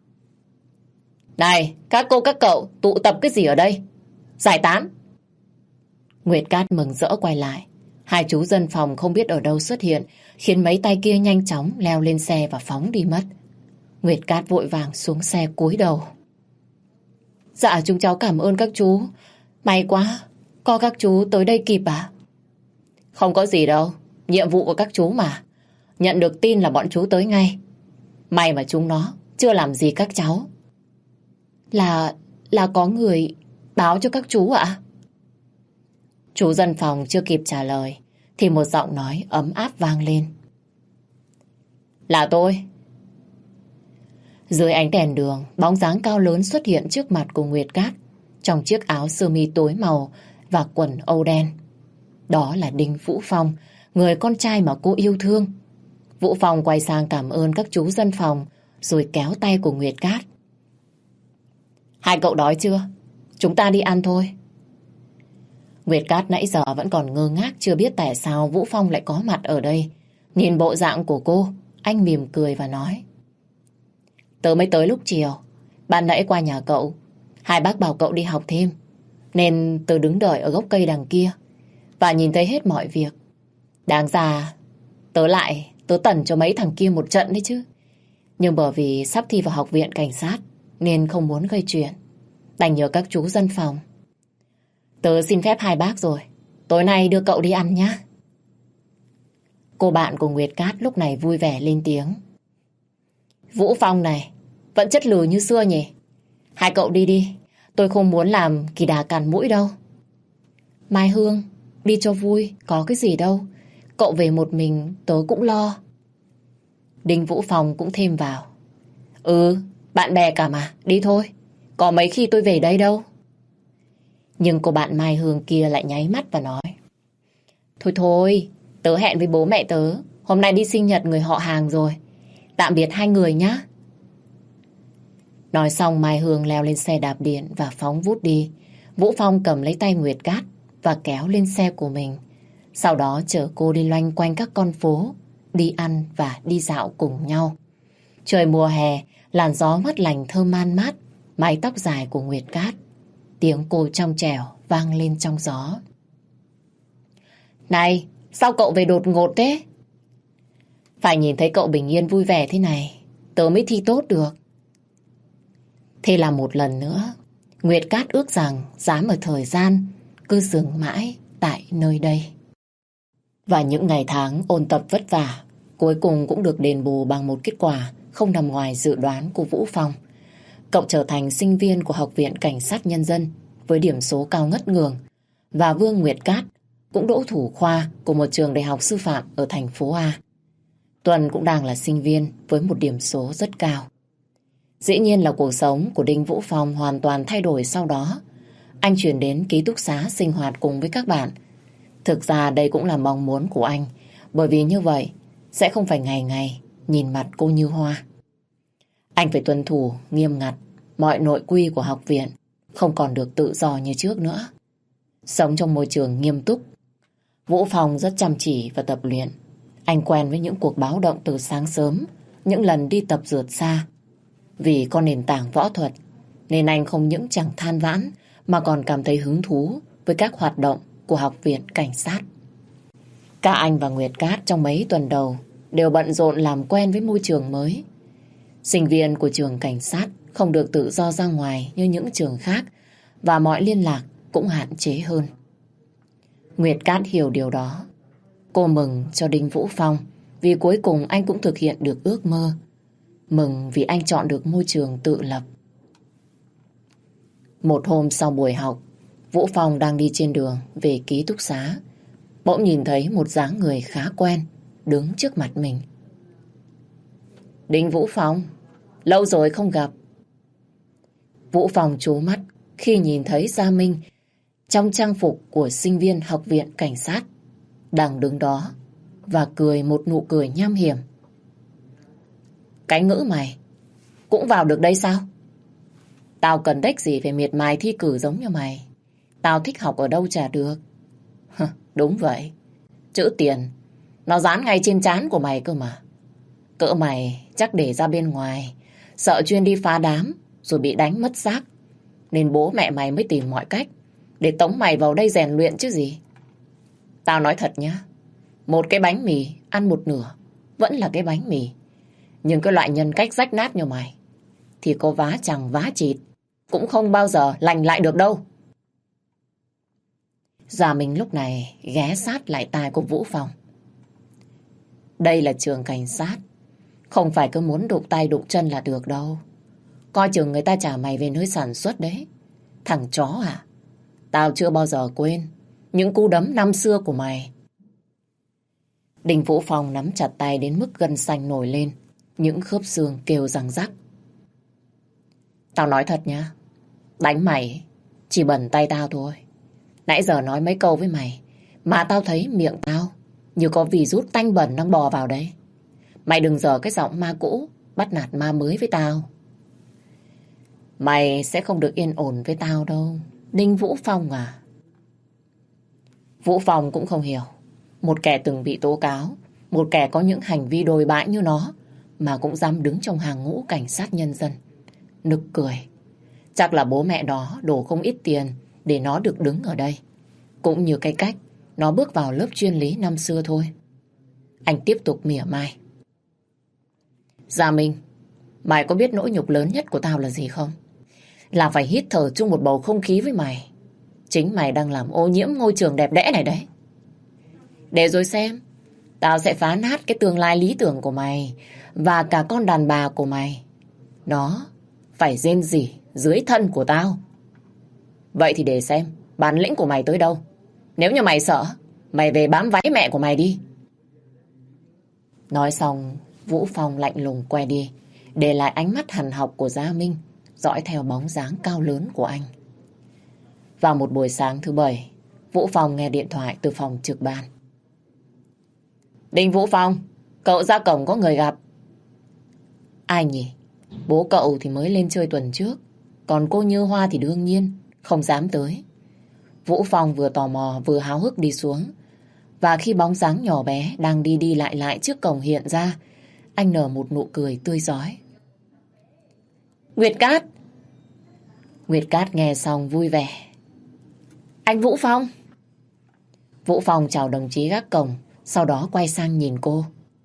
Này, các cô các cậu tụ tập cái gì ở đây? Giải tán. Nguyệt Cát mừng rỡ quay lại. 2 chú dân phòng không biết ở đâu xuất hiện, khiến mấy tay kia nhanh chóng leo lên xe và phóng đi mất. Nguyệt Cát vội vàng xuống xe cúi đầu. Dạ chúng cháu cảm ơn các chú. May quá, có các chú tới đây kịp à? Không có gì đâu, nhiệm vụ của các chú mà. Nhận được tin là bọn chú tới ngay. May mà chúng nó chưa làm gì các cháu. Là có người báo cho các chú ạ? Chú dân phòng chưa kịp trả lời thì một giọng nói ấm áp vang lên. Là tôi. Dưới ánh đèn đường, bóng dáng cao lớn xuất hiện trước mặt của Nguyệt Cát trong chiếc áo sơ mi tối màu và quần âu đen. Đó là Đinh Vũ Phong, người con trai mà cô yêu thương. Vũ Phong quay sang cảm ơn các chú dân phòng rồi kéo tay của Nguyệt Cát. Hai cậu đói chưa? Chúng ta đi ăn thôi. Nguyệt Cát nãy giờ vẫn còn ngơ ngác chưa biết tại sao Vũ Phong lại có mặt ở đây. Nhìn bộ dạng của cô, anh mỉm cười và nói. Tớ mới tới lúc chiều. Ban nãy qua nhà cậu, hai bác bảo cậu đi học thêm, nên tớ đứng đợi ở gốc cây đằng kia và nhìn thấy hết mọi việc. Đáng ra tớ tẩn cho mấy thằng kia một trận đấy chứ. Nhưng bởi vì sắp thi vào học viện cảnh sát nên không muốn gây chuyện, đành nhờ các chú dân phòng. Tớ xin phép hai bác rồi, tối nay đưa cậu đi ăn nhá. Cô bạn của Nguyệt Cát lúc này vui vẻ lên tiếng. Vũ Phong này, vẫn chất lừ như xưa nhỉ? Hai cậu đi đi, tôi không muốn làm kỳ đà cản mũi đâu. Mai Hương, đi cho vui, có cái gì đâu. Cậu về một mình, tớ cũng lo. Đinh Vũ Phong cũng thêm vào. Bạn bè cả mà, đi thôi. Có mấy khi tôi về đây đâu. Nhưng cô bạn Mai Hương kia lại nháy mắt và nói. Thôi thôi, tớ hẹn với bố mẹ tớ, hôm nay đi sinh nhật người họ hàng rồi. Tạm biệt hai người nhá. Nói xong Mai Hương leo lên xe đạp điện và phóng vút đi. Vũ Phong cầm lấy tay Nguyệt Cát và kéo lên xe của mình. Sau đó chở cô đi loanh quanh các con phố, đi ăn và đi dạo cùng nhau. Trời mùa hè, làn gió mát lành thơm man mát, mái tóc dài của Nguyệt Cát. Tiếng cô trong trẻo vang lên trong gió. Này, sao cậu về đột ngột thế? Phải nhìn thấy cậu bình yên vui vẻ thế này, tớ mới thi tốt được. Thế là một lần nữa, Nguyệt Cát ước rằng dám ở thời gian, cứ dừng mãi tại nơi đây. Và những ngày tháng ôn tập vất vả, cuối cùng cũng được đền bù bằng một kết quả không nằm ngoài dự đoán của Vũ Phong. Cậu trở thành sinh viên của Học viện Cảnh sát Nhân dân với điểm số cao ngất ngường. Và Vương Nguyệt Cát cũng đỗ thủ khoa của một trường đại học sư phạm ở thành phố A. Tuần cũng đang là sinh viên với một điểm số rất cao. Dĩ nhiên là cuộc sống của Đinh Vũ Phong hoàn toàn thay đổi sau đó. Anh chuyển đến ký túc xá sinh hoạt cùng với các bạn. Thực ra đây cũng là mong muốn của anh, bởi vì như vậy sẽ không phải ngày ngày nhìn mặt cô Như Hoa. Anh phải tuân thủ nghiêm ngặt mọi nội quy của học viện, không còn được tự do như trước nữa. Sống trong môi trường nghiêm túc, Vũ Phong rất chăm chỉ và tập luyện. Anh quen với những cuộc báo động từ sáng sớm, những lần đi tập rượt xa. Vì có nền tảng võ thuật, nên anh không những chẳng than vãn mà còn cảm thấy hứng thú với các hoạt động của Học viện Cảnh sát. Cả anh và Nguyệt Cát trong mấy tuần đầu đều bận rộn làm quen với môi trường mới. Sinh viên của trường cảnh sát không được tự do ra ngoài như những trường khác và mọi liên lạc cũng hạn chế hơn. Nguyệt Cát hiểu điều đó. Cô mừng cho Đinh Vũ Phong vì cuối cùng anh cũng thực hiện được ước mơ. Mừng vì anh chọn được môi trường tự lập. Một hôm sau buổi học, Vũ Phong đang đi trên đường về ký túc xá. Bỗng nhìn thấy một dáng người khá quen đứng trước mặt mình. Đinh Vũ Phong, lâu rồi không gặp. Vũ Phong trố mắt khi nhìn thấy Gia Minh trong trang phục của sinh viên Học viện Cảnh sát đang đứng đó và cười một nụ cười nham hiểm. Cái ngữ mày cũng vào được đây sao? Tao cần đếch gì phải miệt mài thi cử giống như mày. Tao thích học ở đâu chả được. Đúng vậy, chữ tiền nó dán ngay trên trán của mày cơ mà. Cỡ mày chắc để ra bên ngoài, sợ chuyên đi phá đám rồi bị đánh mất xác, nên bố mẹ mày mới tìm mọi cách để tống mày vào đây rèn luyện chứ gì. Tao nói thật nhá, một cái bánh mì ăn một nửa vẫn là cái bánh mì. Nhưng cái loại nhân cách rách nát như mày thì có vá chằng vá chịt cũng không bao giờ lành lại được đâu. Gia Minh lúc này ghé sát lại tai của Vũ Phong. Đây là trường cảnh sát, không phải cứ muốn đụng tay đụng chân là được đâu. Coi chừng người ta trả mày về nơi sản xuất đấy. Thằng chó à, tao chưa bao giờ quên những cú đấm năm xưa của mày. Đinh Vũ Phong nắm chặt tay đến mức gân xanh nổi lên, những khớp xương kêu răng rắc. Tao nói thật nhá, đánh mày chỉ bẩn tay tao thôi. Nãy giờ nói mấy câu với mày mà tao thấy miệng tao như có virus tanh bẩn đang bò vào đấy. Mày đừng dở cái giọng ma cũ bắt nạt ma mới với tao. Mày sẽ không được yên ổn với tao đâu, Đinh Vũ Phong à. Vũ Phong cũng không hiểu. Một kẻ từng bị tố cáo, một kẻ có những hành vi đồi bại như nó, mà cũng dám đứng trong hàng ngũ cảnh sát nhân dân. Nực cười. Chắc là bố mẹ nó đổ không ít tiền để nó được đứng ở đây. Cũng như cái cách nó bước vào lớp chuyên lý năm xưa thôi. Anh tiếp tục mỉa mai. Gia Minh, mày có biết nỗi nhục lớn nhất của tao là gì không? Là phải hít thở chung một bầu không khí với mày. Chính mày đang làm ô nhiễm ngôi trường đẹp đẽ này đấy. Để rồi xem, tao sẽ phá nát cái tương lai lý tưởng của mày và cả con đàn bà của mày. Nó phải rên rỉ dưới thân của tao. Vậy thì để xem bản lĩnh của mày tới đâu. Nếu như mày sợ, mày về bám váy mẹ của mày đi. Nói xong, Vũ Phong lạnh lùng quay đi, để lại ánh mắt hằn học của Gia Minh dõi theo bóng dáng cao lớn của anh. Vào một buổi sáng thứ Bảy, Vũ Phong nghe điện thoại từ phòng trực ban. Đinh Vũ Phong, cậu ra cổng có người gặp. Ai nhỉ? Bố cậu thì mới lên chơi tuần trước, còn cô Như Hoa thì đương nhiên không dám tới. Vũ Phong vừa tò mò vừa háo hức đi xuống, và khi bóng dáng nhỏ bé đang đi đi lại lại trước cổng hiện ra, anh nở một nụ cười tươi rói. Nguyệt Cát! Nguyệt Cát nghe xong vui vẻ. Anh Vũ Phong! Vũ Phong chào đồng chí gác cổng, sau đó quay sang nhìn cô.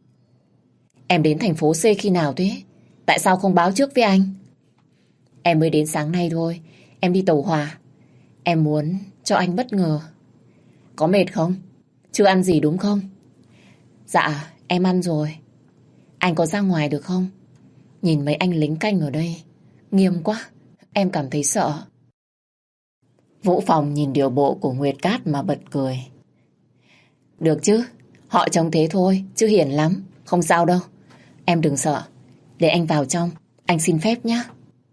Em đến thành phố C khi nào thế? Tại sao không báo trước với anh? Em mới đến sáng nay thôi, em đi tàu hỏa. Em muốn cho anh bất ngờ. Có mệt không? Chưa ăn gì đúng không? Dạ, em ăn rồi. Anh có ra ngoài được không? Nhìn mấy anh lính canh ở đây nghiêm quá, em cảm thấy sợ. Vũ Phong nhìn điều bộ của Nguyệt Cát mà bật cười. Được chứ, họ trông thế thôi, chứ hiền lắm, không sao đâu. Em đừng sợ, để anh vào trong, anh xin phép nhé.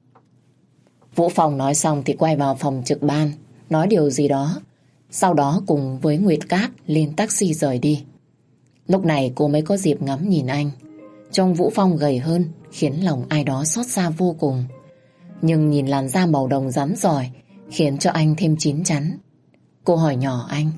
Vũ Phong nói xong thì quay vào phòng trực ban, nói điều gì đó, sau đó cùng với Nguyệt Cát lên taxi rời đi. Lúc này cô mới có dịp ngắm nhìn anh. Trông Vũ Phong gầy hơn khiến lòng ai đó xót xa vô cùng. Nhưng nhìn làn da màu đồng rắn rỏi khiến cho anh thêm chín chắn. Cô hỏi nhỏ anh.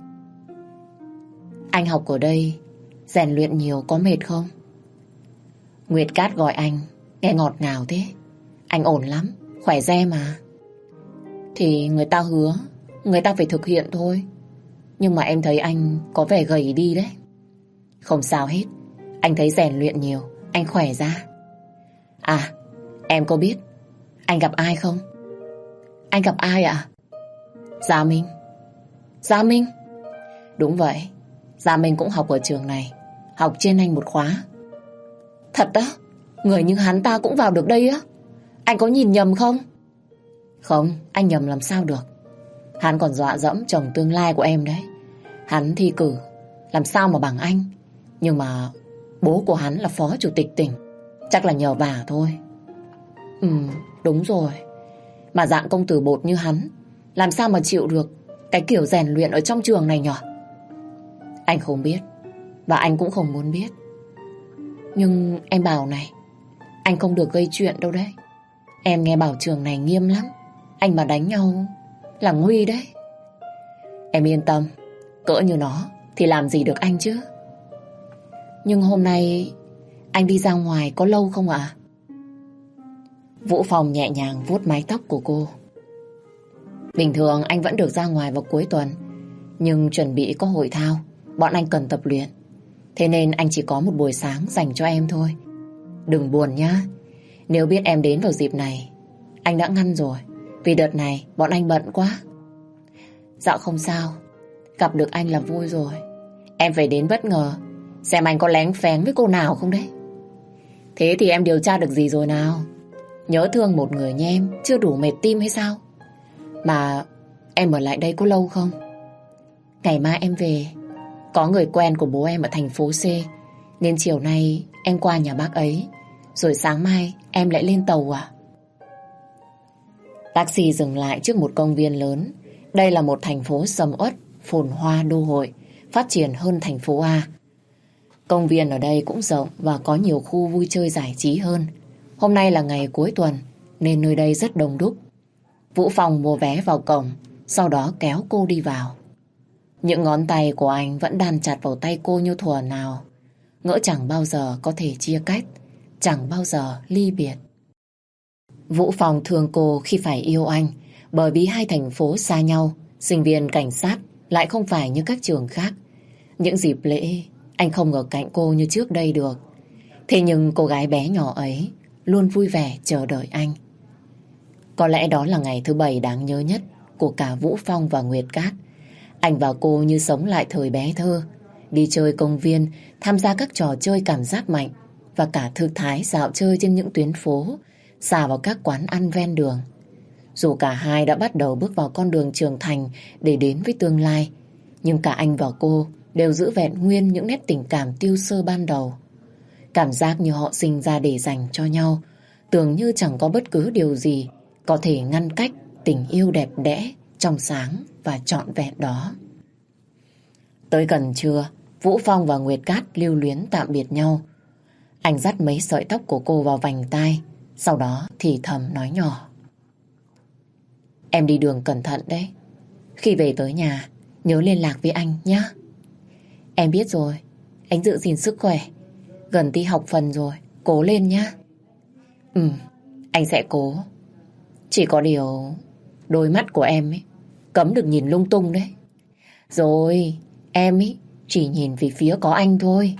Anh học ở đây rèn luyện nhiều có mệt không? Nguyệt Cát gọi anh nghe ngọt ngào thế. Anh ổn lắm, khỏe re mà. Thì người ta hứa, người ta phải thực hiện thôi. Nhưng mà em thấy anh có vẻ gầy đi đấy. Không sao hết, anh thấy rèn luyện nhiều, anh khỏe ra. À, em có biết anh gặp ai không? Anh gặp ai ạ? Gia Minh. Gia Minh? Đúng vậy, Gia Minh cũng học ở trường này, học trên anh một khóa. Thật á? Người như hắn ta cũng vào được đây á? Anh có nhìn nhầm không? Không, anh nhầm làm sao được. Hắn còn dọa dẫm chồng tương lai của em đấy. Hắn thi cử làm sao mà bằng anh. Nhưng mà bố của hắn là phó chủ tịch tỉnh, chắc là nhờ vả thôi. Đúng rồi. Mà dạng công tử bột như hắn làm sao mà chịu được cái kiểu rèn luyện ở trong trường này nhở? Anh không biết, và anh cũng không muốn biết. Nhưng em bảo này, anh không được gây chuyện đâu đấy. Em nghe bảo trường này nghiêm lắm, anh mà đánh nhau là nguy đấy. Em yên tâm, cỡ như nó thì làm gì được anh chứ. Nhưng hôm nay anh đi ra ngoài có lâu không ạ? Vũ Phong nhẹ nhàng vuốt mái tóc của cô. Bình thường anh vẫn được ra ngoài vào cuối tuần, nhưng chuẩn bị có hội thao, bọn anh cần tập luyện. Thế nên anh chỉ có một buổi sáng dành cho em thôi. Đừng buồn nhá. Nếu biết em đến vào dịp này, anh đã ngăn rồi, vì đợt này bọn anh bận quá. Dạ không sao, gặp được anh là vui rồi. Em phải đến bất ngờ, xem anh có lén phén với cô nào không đấy. Thế thì em điều tra được gì rồi nào? Nhớ thương một người như em chưa đủ mệt tim hay sao? Mà em ở lại đây có lâu không? Ngày mai em về. Có người quen của bố em ở thành phố C, nên chiều nay em qua nhà bác ấy, rồi sáng mai em lại lên tàu à? Taxi dừng lại trước một công viên lớn. Đây là một thành phố sầm uất, phồn hoa đô hội, phát triển hơn thành phố A. Công viên ở đây cũng rộng và có nhiều khu vui chơi giải trí hơn. Hôm nay là ngày cuối tuần nên nơi đây rất đông đúc. Vũ Phong mua vé vào cổng, sau đó kéo cô đi vào. Những ngón tay của anh vẫn đan chặt vào tay cô như thuở nào. Ngỡ chẳng bao giờ có thể chia cách, chẳng bao giờ ly biệt. Vũ Phong thương cô khi phải yêu anh, bởi vì hai thành phố xa nhau, sinh viên cảnh sát lại không phải như các trường khác. Những dịp lễ, anh không ở cạnh cô như trước đây được. Thế nhưng cô gái bé nhỏ ấy luôn vui vẻ chờ đợi anh. Có lẽ đó là ngày thứ 7 đáng nhớ nhất của cả Vũ Phong và Nguyệt Cát. Anh và cô như sống lại thời bé thơ, đi chơi công viên, tham gia các trò chơi cảm giác mạnh và cả thư thái dạo chơi trên những tuyến phố, xà vào các quán ăn ven đường. Dù cả hai đã bắt đầu bước vào con đường trưởng thành để đến với tương lai, nhưng cả anh và cô đều giữ vẹn nguyên những nét tình cảm tiêu sơ ban đầu. Cảm giác như họ sinh ra để dành cho nhau, tưởng như chẳng có bất cứ điều gì có thể ngăn cách tình yêu đẹp đẽ, trong sáng và trọn vẹn đó. Tới gần trưa, Vũ Phong và Nguyệt Cát lưu luyến tạm biệt nhau. Anh dắt mấy sợi tóc của cô vào vành tai, sau đó thì thầm nói nhỏ: Em đi đường cẩn thận đấy. Khi về tới nhà, nhớ liên lạc với anh nhé. Em biết rồi, anh giữ gìn sức khỏe. Gần thi học phần rồi, cố lên nhé. Anh sẽ cố. Chỉ có điều đôi mắt của em ấy cấm được nhìn lung tung đấy. Rồi, em ấy chỉ nhìn về phía có anh thôi.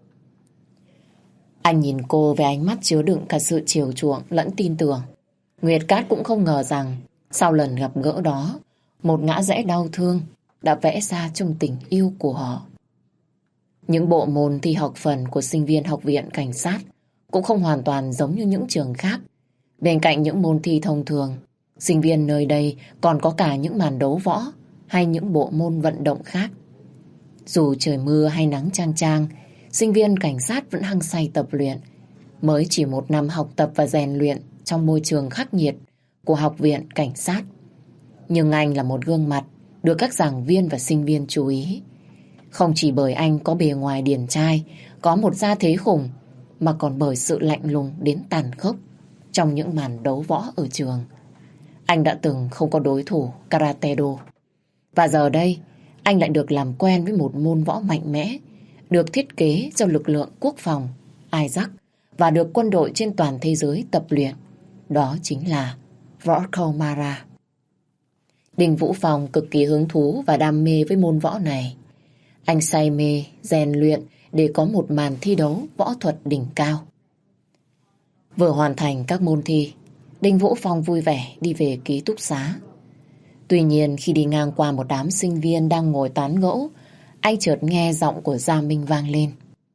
Anh nhìn cô với ánh mắt chứa đựng cả sự chiều chuộng lẫn tin tưởng. Nguyệt Cát cũng không ngờ rằng sau lần gặp gỡ đó, một ngã rẽ đau thương đã vẽ ra trong tình yêu của họ. Những bộ môn thi học phần của sinh viên học viện cảnh sát cũng không hoàn toàn giống như những trường khác. Bên cạnh những môn thi thông thường, sinh viên nơi đây còn có cả những màn đấu võ hay những bộ môn vận động khác. Dù trời mưa hay nắng chang chang, sinh viên cảnh sát vẫn hăng say tập luyện. Mới chỉ một năm học tập và rèn luyện trong môi trường khắc nghiệt của học viện cảnh sát, nhưng anh là một gương mặt được các giảng viên và sinh viên chú ý. Không chỉ bởi anh có bề ngoài điển trai, có một gia thế khủng, mà còn bởi sự lạnh lùng đến tàn khốc trong những màn đấu võ ở trường. Anh đã từng không có đối thủ karate do, và giờ đây anh lại được làm quen với một môn võ mạnh mẽ, được thiết kế cho lực lượng quốc phòng Isaac và được quân đội trên toàn thế giới tập luyện. Đó chính là võ Komara. Đinh Vũ Phong cực kỳ hứng thú và đam mê với môn võ này. Anh say mê, rèn luyện để có một màn thi đấu võ thuật đỉnh cao. Vừa hoàn thành các môn thi, Đinh Vũ Phong vui vẻ đi về ký túc xá. Tuy nhiên khi đi ngang qua một đám sinh viên đang ngồi tán gẫu, anh chợt nghe giọng của Gia Minh vang lên.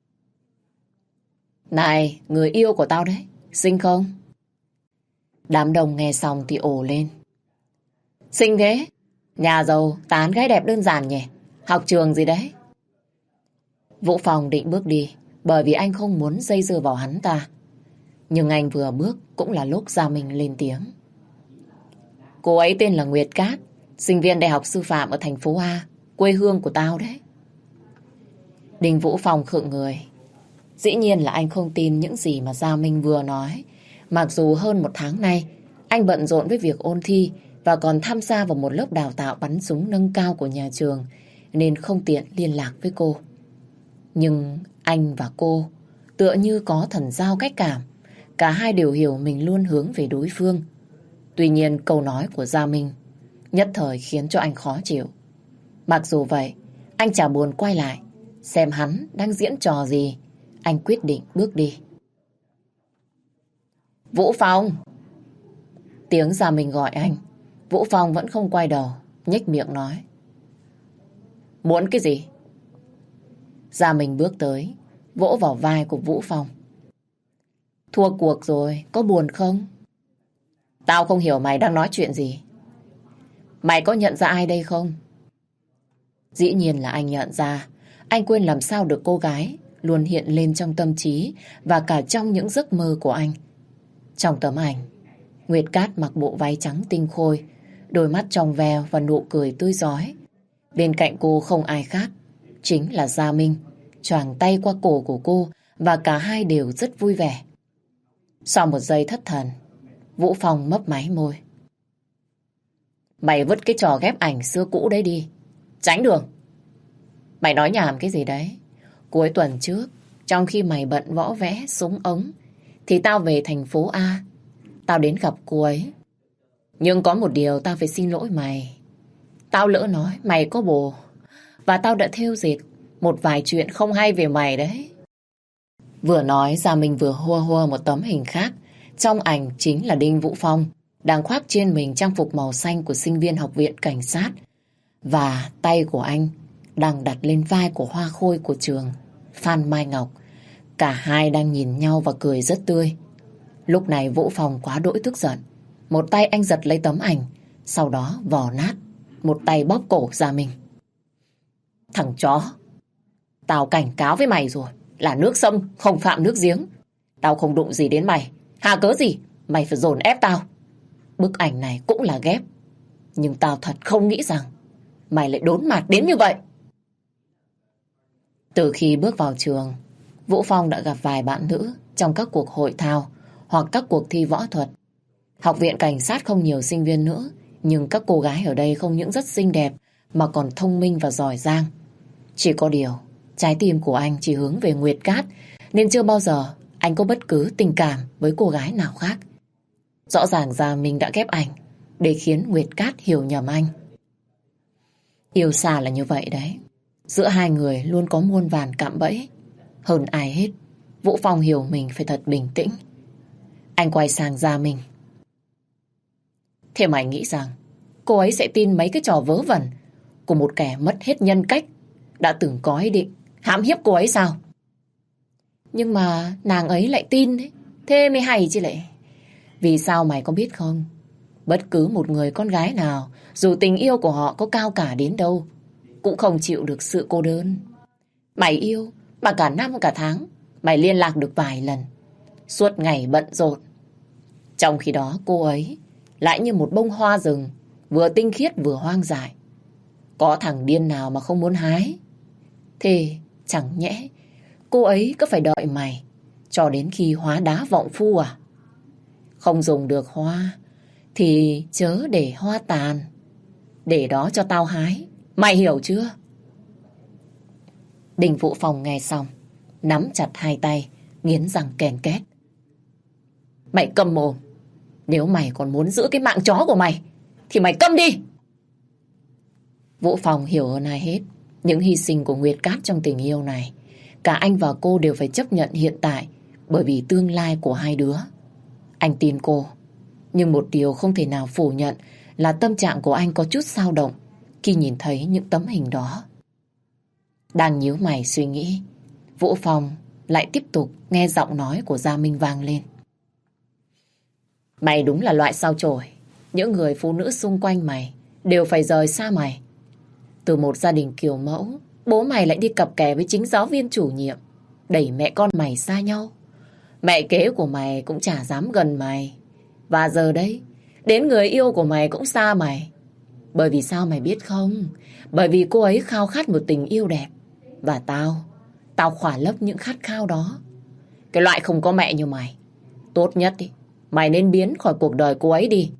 Này, người yêu của tao đấy, xinh không? Đám đông nghe xong thì ồ lên. Xinh thế? Nhà giàu, tán gái đẹp đơn giản nhỉ? Học trường gì đấy? Vũ Phong định bước đi, bởi vì anh không muốn dây dưa vào hắn ta. Nhưng anh vừa bước cũng là lúc Gia Minh lên tiếng. Cô ấy tên là Nguyệt Cát, sinh viên đại học sư phạm ở thành phố A, quê hương của tao đấy. Đinh Vũ Phong khựng người. Dĩ nhiên là anh không tin những gì mà Gia Minh vừa nói. Mặc dù hơn một tháng nay, anh bận rộn với việc ôn thi và còn tham gia vào một lớp đào tạo bắn súng nâng cao của nhà trường, nên không tiện liên lạc với cô. Nhưng anh và cô tựa như có thần giao cách cảm. Cả hai đều hiểu mình luôn hướng về đối phương. Tuy nhiên câu nói của Gia Minh nhất thời khiến cho anh khó chịu. Mặc dù vậy, anh chả buồn quay lại xem hắn đang diễn trò gì. Anh quyết định bước đi. Vũ Phong! Tiếng Gia Minh gọi anh. Vũ Phong vẫn không quay đầu, nhếch miệng nói. Muốn cái gì? Gia Minh bước tới, vỗ vào vai của Vũ Phong. Thua cuộc rồi, có buồn không? Tao không hiểu mày đang nói chuyện gì. Mày có nhận ra ai đây không? Dĩ nhiên là anh nhận ra. Anh quên làm sao được cô gái luôn hiện lên trong tâm trí và cả trong những giấc mơ của anh. Trong tấm ảnh, Nguyệt Cát mặc bộ váy trắng tinh khôi, đôi mắt trong veo và nụ cười tươi rói. Bên cạnh cô không ai khác, chính là Gia Minh, choàng tay qua cổ của cô và cả hai đều rất vui vẻ. Sau một giây thất thần, Vũ Phong mấp máy môi. Mày vứt cái trò ghép ảnh xưa cũ đấy đi, tránh đường. Mày nói nhảm cái gì đấy? Cuối tuần trước, trong khi mày bận võ vẽ, súng ống, thì tao về thành phố A. Tao đến gặp cô ấy. Nhưng có một điều tao phải xin lỗi mày. Tao lỡ nói mày có bồ. Và tao đã thêu dệt một vài chuyện không hay về mày đấy. Vừa nói ra mình vừa hua hua một tấm hình khác. Trong ảnh chính là Đinh Vũ Phong đang khoác trên mình trang phục màu xanh của sinh viên học viện cảnh sát. Và tay của anh đang đặt lên vai của hoa khôi của trường, Phan Mai Ngọc. Cả hai đang nhìn nhau và cười rất tươi. Lúc này Vũ Phong quá đỗi tức giận. Một tay anh giật lấy tấm ảnh, sau đó vò nát, một tay bóp cổ Gia Minh. Thằng chó, tao cảnh cáo với mày rồi, là nước sông không phạm nước giếng. Tao không đụng gì đến mày, hà cớ gì mày phải dồn ép tao. Bức ảnh này cũng là ghép, nhưng tao thật không nghĩ rằng mày lại đốn mặt đến như vậy. Từ khi bước vào trường, Vũ Phong đã gặp vài bạn nữ trong các cuộc hội thao hoặc các cuộc thi võ thuật. Học viện cảnh sát không nhiều sinh viên nữa, nhưng các cô gái ở đây không những rất xinh đẹp mà còn thông minh và giỏi giang. Chỉ có điều, trái tim của anh chỉ hướng về Nguyệt Cát, nên chưa bao giờ anh có bất cứ tình cảm với cô gái nào khác. Rõ ràng ra mình đã ghép ảnh để khiến Nguyệt Cát hiểu nhầm anh. Yêu xa là như vậy đấy. Giữa hai người luôn có muôn vàn cạm bẫy. Hơn ai hết, Vũ Phong hiểu mình phải thật bình tĩnh. Anh quay sang Gia Minh. Thế mày nghĩ rằng cô ấy sẽ tin mấy cái trò vớ vẩn của một kẻ mất hết nhân cách, đã từng có ý định hãm hiếp cô ấy sao? Nhưng mà nàng ấy lại tin đấy. Thế mới hay chứ lại. Vì sao mày có biết không? Bất cứ một người con gái nào, dù tình yêu của họ có cao cả đến đâu, cũng không chịu được sự cô đơn. Mày yêu mà cả năm cả tháng mày liên lạc được vài lần, suốt ngày bận rộn. Trong khi đó cô ấy lại như một bông hoa rừng, vừa tinh khiết vừa hoang dại. Có thằng điên nào mà không muốn hái? Thế chẳng nhẽ cô ấy cứ phải đợi mày cho đến khi hóa đá vọng phu à? Không dùng được hoa thì chớ để hoa tàn, để đó cho tao hái. Mày hiểu chưa? Đình Vũ Phong nghe xong, nắm chặt hai tay, nghiến răng ken két. Mày câm mồm. Nếu mày còn muốn giữ cái mạng chó của mày thì mày câm đi. Vũ Phong hiểu hơn ai hết những hy sinh của Nguyệt Cát trong tình yêu này. Cả anh và cô đều phải chấp nhận hiện tại, bởi vì tương lai của hai đứa. Anh tin cô, nhưng một điều không thể nào phủ nhận là tâm trạng của anh có chút dao động khi nhìn thấy những tấm hình đó. Đang nhíu mày suy nghĩ, Vũ Phong lại tiếp tục nghe giọng nói của Gia Minh vang lên. Mày đúng là loại sao chổi. Những người phụ nữ xung quanh mày đều phải rời xa mày. Từ một gia đình kiểu mẫu, bố mày lại đi cặp kè với chính giáo viên chủ nhiệm, đẩy mẹ con mày xa nhau. Mẹ kế của mày cũng chả dám gần mày. Và giờ đây, đến người yêu của mày cũng xa mày. Bởi vì sao mày biết không? Bởi vì cô ấy khao khát một tình yêu đẹp. Và tao khỏa lấp những khát khao đó. Cái loại không có mẹ như mày, tốt nhất đi, mày nên biến khỏi cuộc đời cô ấy đi.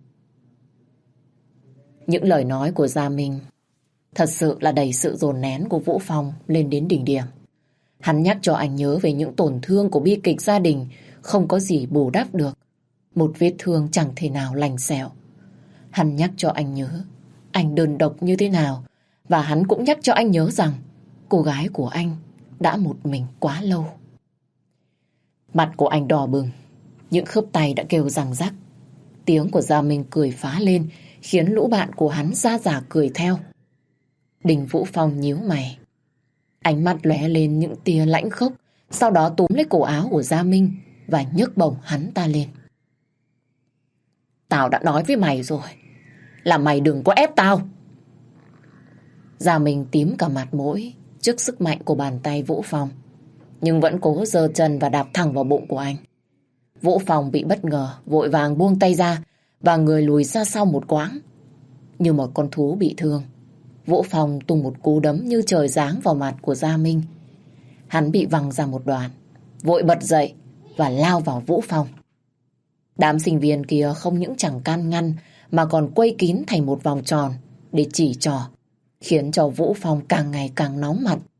Những lời nói của Gia Minh thật sự là đẩy sự dồn nén của Vũ Phong lên đến đỉnh điểm. Hắn nhắc cho anh nhớ về những tổn thương của bi kịch gia đình không có gì bù đắp được. Một vết thương chẳng thể nào lành sẹo. Hắn nhắc cho anh nhớ anh đơn độc như thế nào. Và hắn cũng nhắc cho anh nhớ rằng cô gái của anh đã một mình quá lâu. Mặt của anh đỏ bừng, những khớp tay đã kêu răng rắc. Tiếng của Gia Minh cười phá lên, khiến lũ bạn của hắn ra dả cười theo. Đình Vũ Phong nhíu mày. Ánh mắt lóe lên những tia lãnh khốc, sau đó túm lấy cổ áo của Gia Minh và nhấc bổng hắn ta lên. Tao đã nói với mày rồi, là mày đừng có ép tao. Gia Minh tím cả mặt mũi trước sức mạnh của bàn tay Vũ Phong, nhưng vẫn cố giơ chân và đạp thẳng vào bụng của anh. Vũ Phong bị bất ngờ, vội vàng buông tay ra và người lùi ra sau một quãng. Như một con thú bị thương, Vũ Phong tung một cú đấm như trời giáng vào mặt của Gia Minh. Hắn bị văng ra một đoạn, vội bật dậy và lao vào Vũ Phong. Đám sinh viên kia không những chẳng can ngăn mà còn quây kín thành một vòng tròn để chỉ trỏ, khiến cho Vũ Phong càng ngày càng nóng mặt.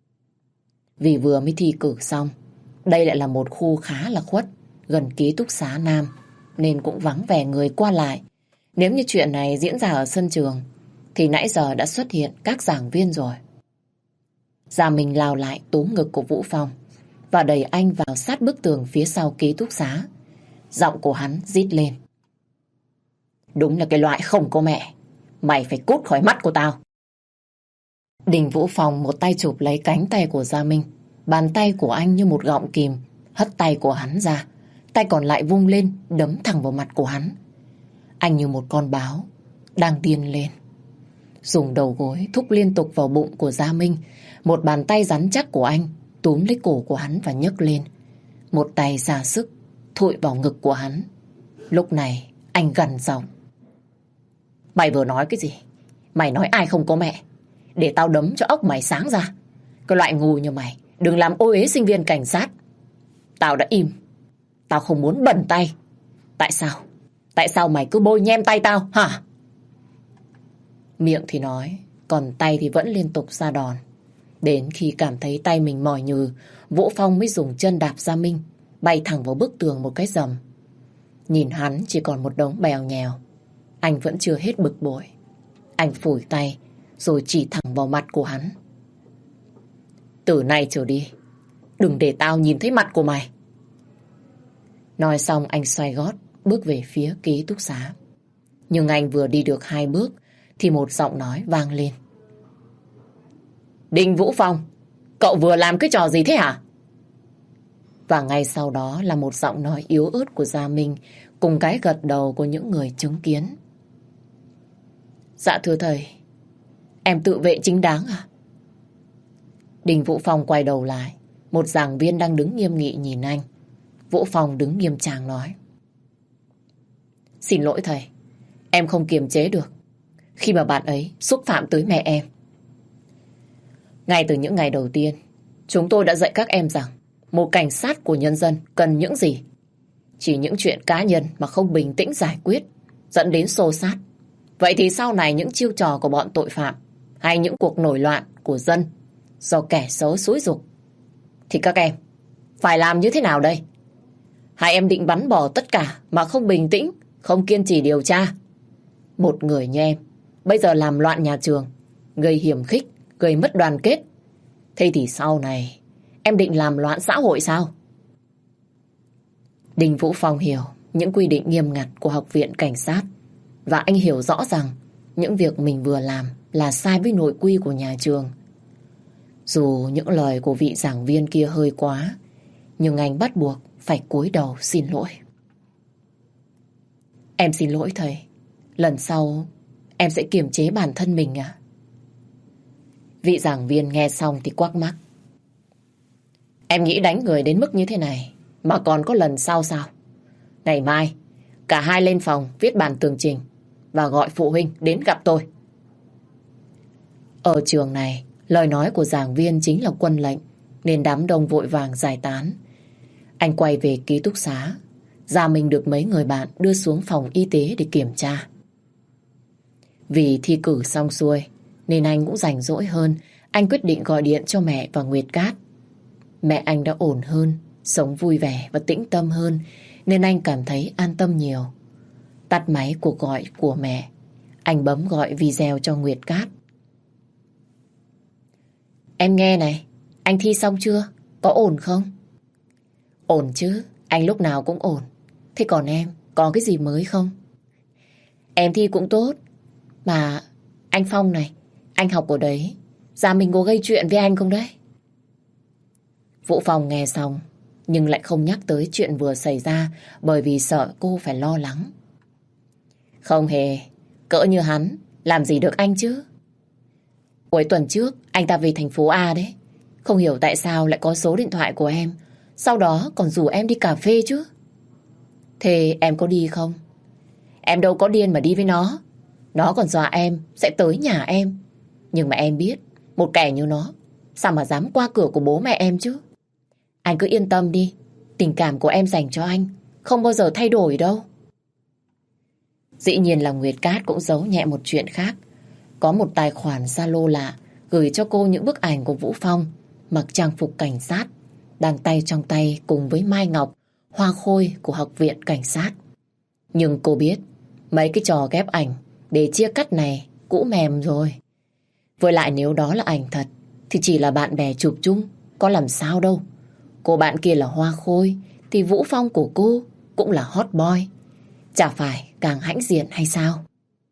Vì vừa mới thi cử xong, đây lại là một khu khá là khuất, gần ký túc xá Nam, nên cũng vắng vẻ người qua lại. Nếu như chuyện này diễn ra ở sân trường, thì nãy giờ đã xuất hiện các giảng viên rồi. Gia Minh lao lại túm ngực của Vũ Phong và đẩy anh vào sát bức tường phía sau ký túc xá. Giọng của hắn rít lên. Đúng là cái loại không có mẹ. Mày phải cút khỏi mắt của tao. Đình Vũ Phong một tay chụp lấy cánh tay của Gia Minh. Bàn tay của anh như một gọng kìm, hất tay của hắn ra. Tay còn lại vung lên, đấm thẳng vào mặt của hắn. Anh như một con báo, đang điên lên. Dùng đầu gối thúc liên tục vào bụng của Gia Minh. Một bàn tay rắn chắc của anh túm lấy cổ của hắn và nhấc lên. Một tay ra sức thụi vào ngực của hắn. Lúc này anh gằn giọng. Mày vừa nói cái gì? Mày nói ai không có mẹ? Để tao đấm cho óc mày sáng ra. Cái loại ngu như mày đừng làm ô uế sinh viên cảnh sát. Tao đã im. Tao không muốn bẩn tay. Tại sao? Tại sao mày cứ bôi nhem tay tao hả? Miệng thì nói, còn tay thì vẫn liên tục ra đòn. Đến khi cảm thấy tay mình mỏi nhừ, Vũ Phong mới dùng chân đạp Gia Minh, bay thẳng vào bức tường một cái rầm. Nhìn hắn chỉ còn một đống bèo nhèo. Anh vẫn chưa hết bực bội. Anh phủi tay, rồi chỉ thẳng vào mặt của hắn. Từ nay trở đi, đừng để tao nhìn thấy mặt của mày. Nói xong anh xoay gót, bước về phía ký túc xá. Nhưng anh vừa đi được 2 bước, thì một giọng nói vang lên. Đinh Vũ Phong, cậu vừa làm cái trò gì thế hả? Và ngay sau đó là một giọng nói yếu ớt của Gia Minh cùng cái gật đầu của những người chứng kiến. Dạ thưa thầy, em tự vệ chính đáng à? Đinh Vũ Phong quay đầu lại, một giảng viên đang đứng nghiêm nghị nhìn anh. Vũ Phong đứng nghiêm trang nói. Xin lỗi thầy, em không kiềm chế được khi mà bạn ấy xúc phạm tới mẹ em. Ngay từ những ngày đầu tiên, chúng tôi đã dạy các em rằng một cảnh sát của nhân dân cần những gì? Chỉ những chuyện cá nhân mà không bình tĩnh giải quyết, dẫn đến xô xát. Vậy thì sau này những chiêu trò của bọn tội phạm hay những cuộc nổi loạn của dân do kẻ xấu xúi giục, thì các em phải làm như thế nào đây? Hai em định bắn bỏ tất cả mà không bình tĩnh, không kiên trì điều tra? Một người như em bây giờ làm loạn nhà trường, gây hiềm khích, gây mất đoàn kết. Thế thì sau này em định làm loạn xã hội sao? Đinh Vũ Phong hiểu những quy định nghiêm ngặt của Học viện Cảnh sát, và anh hiểu rõ rằng những việc mình vừa làm là sai với nội quy của nhà trường. Dù những lời của vị giảng viên kia hơi quá, nhưng anh bắt buộc phải cúi đầu xin lỗi. Em xin lỗi thầy. Lần sau em sẽ kiềm chế bản thân mình ạ. Vị giảng viên nghe xong thì quắc mắt. Em nghĩ đánh người đến mức như thế này mà còn có lần sau sao? Ngày mai cả hai lên phòng viết bản tường trình và gọi phụ huynh đến gặp tôi. Ở trường này, lời nói của giảng viên chính là quân lệnh, nên đám đông vội vàng giải tán. Anh quay về ký túc xá. Gia Minh được mấy người bạn đưa xuống phòng y tế để kiểm tra. Vì thi cử xong xuôi nên anh cũng rảnh rỗi hơn. Anh quyết định gọi điện cho mẹ và Nguyệt Cát. Mẹ anh đã ổn hơn, sống vui vẻ và tĩnh tâm hơn, nên anh cảm thấy an tâm nhiều. Tắt máy cuộc gọi của mẹ, anh bấm gọi video cho Nguyệt Cát. Em nghe này, anh thi xong chưa? Có ổn không? Ổn chứ, anh lúc nào cũng ổn. Thế còn em, có cái gì mới không? Em thi cũng tốt. Mà anh Phong này, anh học ở đấy, Gia Minh có gây chuyện với anh không đấy? Vũ Phong nghe xong, nhưng lại không nhắc tới chuyện vừa xảy ra, bởi vì sợ cô phải lo lắng. Không hề, cỡ như hắn, làm gì được anh chứ? Cuối tuần trước, anh ta về thành phố A đấy. Không hiểu tại sao lại có số điện thoại của em, sau đó còn rủ em đi cà phê chứ. Thế em có đi không? Em đâu có điên mà đi với nó. Nó còn dọa em sẽ tới nhà em. Nhưng mà em biết, một kẻ như nó sao mà dám qua cửa của bố mẹ em chứ? Anh cứ yên tâm đi, tình cảm của em dành cho anh không bao giờ thay đổi đâu. Dĩ nhiên là Nguyệt Cát cũng giấu nhẹ một chuyện khác. Có một tài khoản Zalo lạ gửi cho cô những bức ảnh của Vũ Phong mặc trang phục cảnh sát, đang tay trong tay cùng với Mai Ngọc, hoa khôi của Học viện Cảnh sát. Nhưng cô biết, mấy cái trò ghép ảnh để chia cắt này cũ mềm rồi. Với lại nếu đó là ảnh thật, thì chỉ là bạn bè chụp chung, có làm sao đâu. Cô bạn kia là hoa khôi, thì Vũ Phong của cô cũng là hot boy. Chả phải càng hãnh diện hay sao?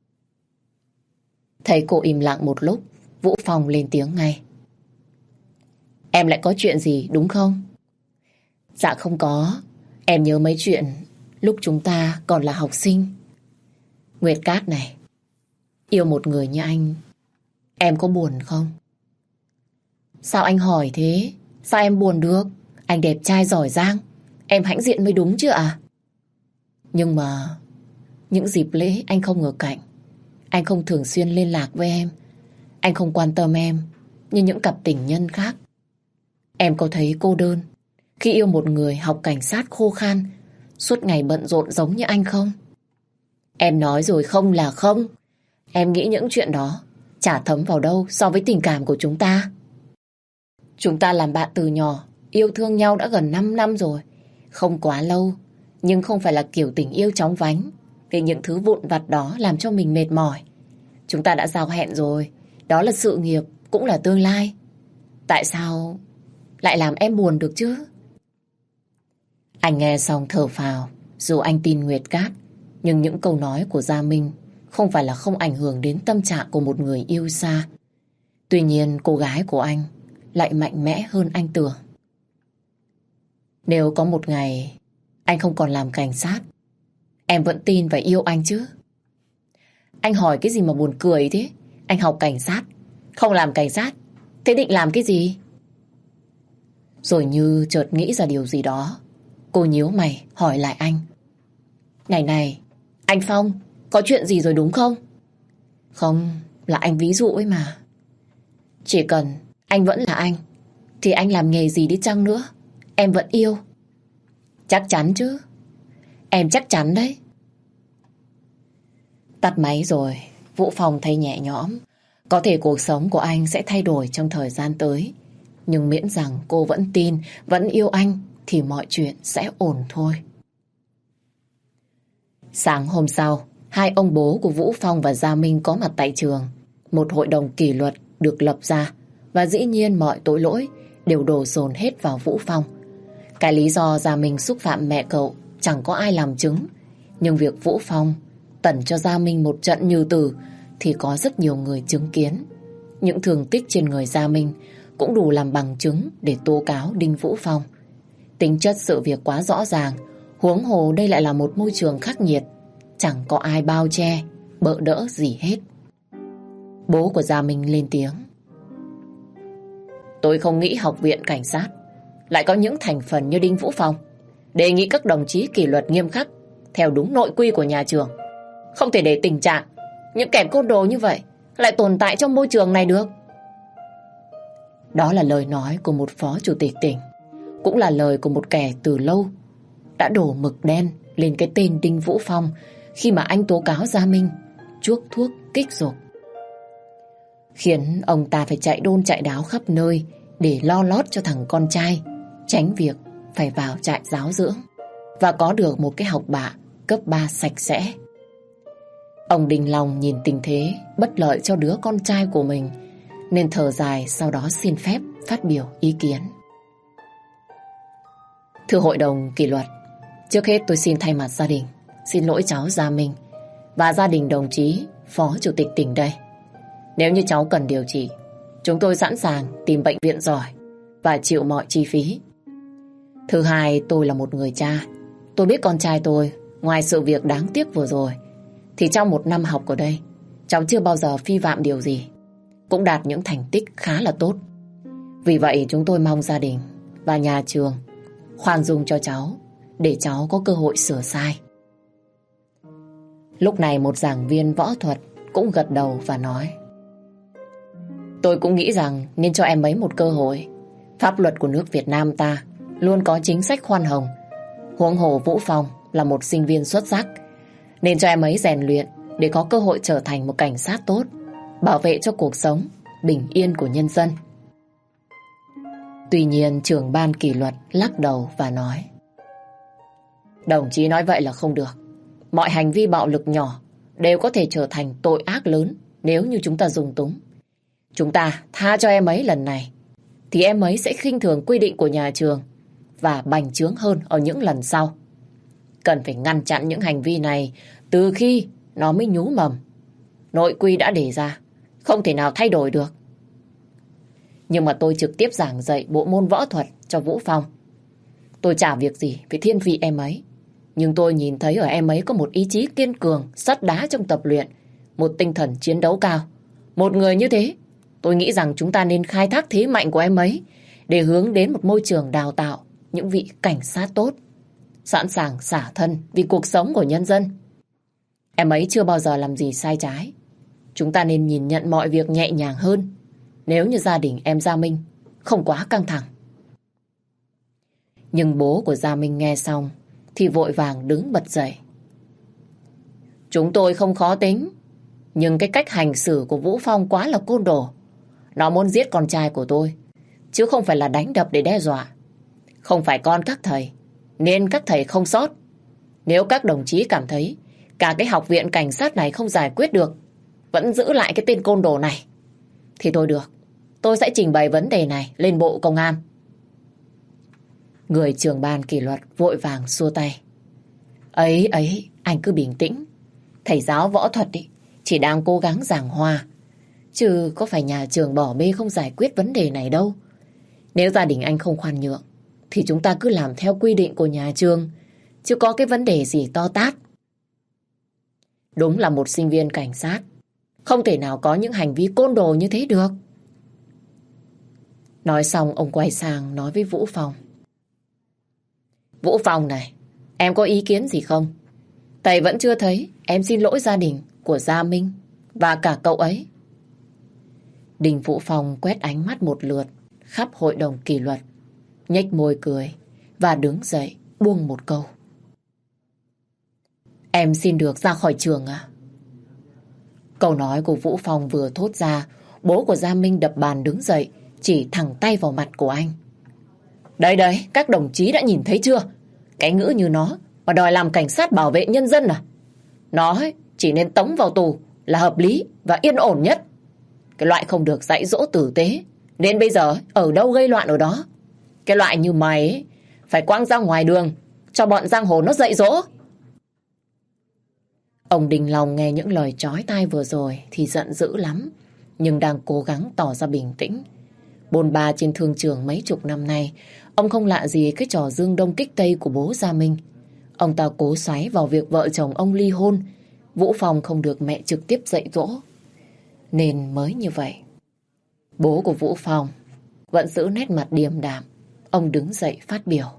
Thấy cô im lặng một lúc, Vũ Phong lên tiếng ngay. Em lại có chuyện gì đúng không? Dạ không có. Em nhớ mấy chuyện lúc chúng ta còn là học sinh. Nguyệt Cát này, yêu một người như anh, em có buồn không? Sao anh hỏi thế? Sao em buồn được? Anh đẹp trai giỏi giang, em hãnh diện mới đúng chứ à? Nhưng mà những dịp lễ anh không ở cạnh, anh không thường xuyên liên lạc với em, anh không quan tâm em như những cặp tình nhân khác. Em có thấy cô đơn khi yêu một người học cảnh sát khô khan, suốt ngày bận rộn giống như anh không? Em nói rồi không là không. Em nghĩ những chuyện đó chả thấm vào đâu so với tình cảm của chúng ta. Chúng ta làm bạn từ nhỏ, yêu thương nhau đã gần 5 năm rồi. Không quá lâu, nhưng không phải là kiểu tình yêu chóng vánh, vì những thứ vụn vặt đó làm cho mình mệt mỏi. Chúng ta đã giao hẹn rồi, đó là sự nghiệp, cũng là tương lai. Tại sao lại làm em buồn được chứ? Anh nghe xong thở phào, dù anh tin Nguyệt Cát, nhưng những câu nói của Gia Minh không phải là không ảnh hưởng đến tâm trạng của một người yêu xa. Tuy nhiên cô gái của anh lại mạnh mẽ hơn anh tưởng. Nếu có một ngày anh không còn làm cảnh sát, em vẫn tin và yêu anh chứ? Anh hỏi cái gì mà buồn cười thế? Anh học cảnh sát, không làm cảnh sát, thế định làm cái gì? Rồi như chợt nghĩ ra điều gì đó, cô nhíu mày hỏi lại anh. Này, anh Phong, có chuyện gì rồi đúng không? Không, là anh ví dụ ấy mà. Chỉ cần anh vẫn là anh, thì anh làm nghề gì đi chăng nữa, em vẫn yêu. Chắc chắn chứ? Em chắc chắn đấy. Tắt máy rồi, Vũ Phong thấy nhẹ nhõm. Có thể cuộc sống của anh sẽ thay đổi trong thời gian tới, nhưng miễn rằng cô vẫn tin, vẫn yêu anh, thì mọi chuyện sẽ ổn thôi. Sáng hôm sau, hai ông bố của Vũ Phong và Gia Minh có mặt tại trường. Một hội đồng kỷ luật được lập ra, và dĩ nhiên mọi tội lỗi đều đổ dồn hết vào Vũ Phong. Cái lý do Gia Minh xúc phạm mẹ cậu chẳng có ai làm chứng, nhưng việc Vũ Phong tẩn cho Gia Minh một trận như tử thì có rất nhiều người chứng kiến. Những thương tích trên người Gia Minh cũng đủ làm bằng chứng để tố cáo Đinh Vũ Phong. Tính chất sự việc quá rõ ràng, huống hồ đây lại là một môi trường khắc nghiệt, chẳng có ai bao che, bợ đỡ gì hết. Bố của Gia Minh lên tiếng. Tôi không nghĩ học viện cảnh sát lại có những thành phần như Đinh Vũ Phong. Đề nghị các đồng chí kỷ luật nghiêm khắc, theo đúng nội quy của nhà trường. Không thể để tình trạng những kẻ côn đồ như vậy lại tồn tại trong môi trường này được. Đó là lời nói của một phó chủ tịch tỉnh, cũng là lời của một kẻ từ lâu đã đổ mực đen lên cái tên Đinh Vũ Phong khi mà anh tố cáo Gia Minh chuốc thuốc kích dục, khiến ông ta phải chạy đôn chạy đáo khắp nơi để lo lót cho thằng con trai tránh việc phải vào trại giáo dưỡng và có được một cái học bạ cấp 3 sạch sẽ. Ông Đinh Long nhìn tình thế bất lợi cho đứa con trai của mình nên thở dài, sau đó xin phép phát biểu ý kiến. Thưa hội đồng kỷ luật, trước hết tôi xin thay mặt gia đình xin lỗi cháu Gia Minh và gia đình đồng chí phó chủ tịch tỉnh đây. Nếu như cháu cần điều trị, chúng tôi sẵn sàng tìm bệnh viện giỏi và chịu mọi chi phí. Thứ hai, tôi là một người cha. Tôi biết con trai tôi, ngoài sự việc đáng tiếc vừa rồi, thì trong một năm học ở đây, cháu chưa bao giờ vi phạm điều gì, cũng đạt những thành tích khá là tốt. Vì vậy chúng tôi mong gia đình và nhà trường khoan dung cho cháu, để cháu có cơ hội sửa sai. Lúc này một giảng viên võ thuật cũng gật đầu và nói. Tôi cũng nghĩ rằng nên cho em ấy một cơ hội. Pháp luật của nước Việt Nam ta luôn có chính sách khoan hồng. Huống hồ Vũ Phong là một sinh viên xuất sắc, nên cho em ấy rèn luyện để có cơ hội trở thành một cảnh sát tốt, bảo vệ cho cuộc sống bình yên của nhân dân. Tuy nhiên trưởng ban kỷ luật lắc đầu và nói: Đồng chí nói vậy là không được. Mọi hành vi bạo lực nhỏ đều có thể trở thành tội ác lớn nếu như chúng ta dung túng. Chúng ta tha cho em ấy lần này thì em ấy sẽ khinh thường quy định của nhà trường và bành trướng hơn ở những lần sau. Cần phải ngăn chặn những hành vi này từ khi nó mới nhú mầm. Nội quy đã đề ra, không thể nào thay đổi được. Nhưng mà tôi trực tiếp giảng dạy bộ môn võ thuật cho Vũ Phong. Tôi chả việc gì với thiên vị em ấy. Nhưng tôi nhìn thấy ở em ấy có một ý chí kiên cường, sắt đá trong tập luyện, một tinh thần chiến đấu cao. Một người như thế, tôi nghĩ rằng chúng ta nên khai thác thế mạnh của em ấy để hướng đến một môi trường đào tạo những vị cảnh sát tốt, sẵn sàng xả thân vì cuộc sống của nhân dân. Em ấy chưa bao giờ làm gì sai trái. Chúng ta nên nhìn nhận mọi việc nhẹ nhàng hơn nếu như gia đình em Gia Minh không quá căng thẳng. Nhưng bố của Gia Minh nghe xong thì vội vàng đứng bật dậy. Chúng tôi không khó tính, nhưng cái cách hành xử của Vũ Phong quá là côn đồ. Nó muốn giết con trai của tôi, chứ không phải là đánh đập để đe dọa. Không phải con các thầy, nên các thầy không sót. Nếu các đồng chí cảm thấy cả cái học viện cảnh sát này không giải quyết được, vẫn giữ lại cái tên côn đồ này, thì thôi được, tôi sẽ trình bày vấn đề này lên Bộ Công an. Người trưởng ban kỷ luật vội vàng xua tay. Ấy, anh cứ bình tĩnh. Thầy giáo võ thuật ý, chỉ đang cố gắng giảng hòa, chứ có phải nhà trường bỏ bê không giải quyết vấn đề này đâu. Nếu gia đình anh không khoan nhượng, thì chúng ta cứ làm theo quy định của nhà trường, chứ có cái vấn đề gì to tát. Đúng là một sinh viên cảnh sát, không thể nào có những hành vi côn đồ như thế được. Nói xong ông quay sang nói với Vũ Phong. Vũ Phong này, em có ý kiến gì không? Thầy vẫn chưa thấy em xin lỗi gia đình của Gia Minh và cả cậu ấy. Đinh Vũ Phong quét ánh mắt một lượt khắp hội đồng kỷ luật, nhếch môi cười và đứng dậy buông một câu. Em xin được ra khỏi trường à? Câu nói của Vũ Phong vừa thốt ra, bố của Gia Minh đập bàn đứng dậy, chỉ thẳng tay vào mặt của anh. Đấy, các đồng chí đã nhìn thấy chưa? Cái ngữ như nó mà đòi làm cảnh sát bảo vệ nhân dân à? Nó chỉ nên tống vào tù là hợp lý và yên ổn nhất. Cái loại không được dạy dỗ tử tế, nên bây giờ ở đâu gây loạn ở đó. Cái loại như mày ấy, phải quăng ra ngoài đường cho bọn giang hồ nó dạy dỗ. Ông Đình Long nghe những lời chói tai vừa rồi thì giận dữ lắm, nhưng đang cố gắng tỏ ra bình tĩnh. Bôn ba trên thương trường mấy chục năm nay, ông không lạ gì cái trò dương đông kích tây của bố Gia Minh. Ông ta cố xoáy vào việc vợ chồng ông ly hôn, Vũ Phong không được mẹ trực tiếp dạy dỗ, nên mới như vậy. Bố của Vũ Phong vẫn giữ nét mặt điềm đạm. Ông đứng dậy phát biểu.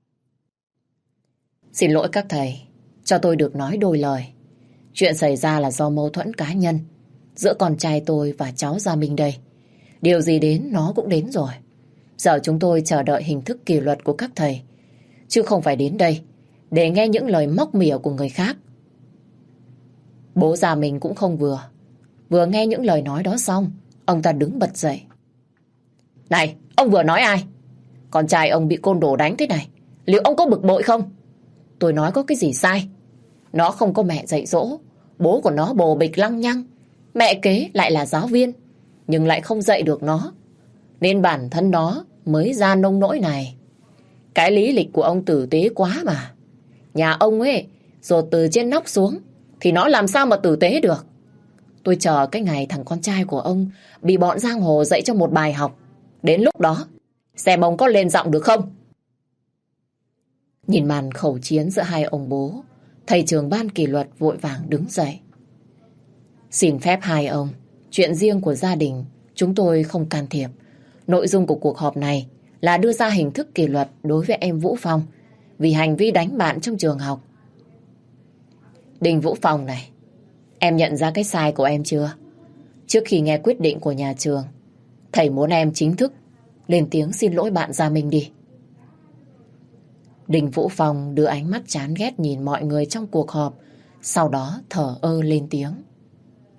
Xin lỗi các thầy, cho tôi được nói đôi lời. Chuyện xảy ra là do mâu thuẫn cá nhân giữa con trai tôi và cháu Gia Minh đây. Điều gì đến nó cũng đến rồi. Giờ chúng tôi chờ đợi hình thức kỷ luật của các thầy, chứ không phải đến đây để nghe những lời móc mỉa của người khác. Bố già mình cũng không vừa nghe những lời nói đó xong, ông ta đứng bật dậy. Này, ông vừa nói ai? Con trai ông bị côn đồ đánh thế này, liệu ông có bực bội không? Tôi nói có cái gì sai? Nó không có mẹ dạy dỗ, bố của nó bồ bịch lăng nhăng, mẹ kế lại là giáo viên, nhưng lại không dạy được nó, nên bản thân nó mới ra nông nỗi này. Cái lý lịch của ông tử tế quá mà. Nhà ông ấy dột từ trên nóc xuống thì nó làm sao mà tử tế được. Tôi chờ cái ngày thằng con trai của ông bị bọn giang hồ dạy cho một bài học. Đến lúc đó xem ông có lên giọng được không. Nhìn màn khẩu chiến giữa hai ông bố, thầy trưởng ban kỷ luật vội vàng đứng dậy. Xin phép hai ông, chuyện riêng của gia đình chúng tôi không can thiệp. Nội dung của cuộc họp này là đưa ra hình thức kỷ luật đối với em Vũ Phong vì hành vi đánh bạn trong trường học. Đinh Vũ Phong này, em nhận ra cái sai của em chưa? Trước khi nghe quyết định của nhà trường, thầy muốn em chính thức lên tiếng xin lỗi bạn Gia Minh đi. Đinh Vũ Phong đưa ánh mắt chán ghét nhìn mọi người trong cuộc họp, sau đó thở ơ lên tiếng.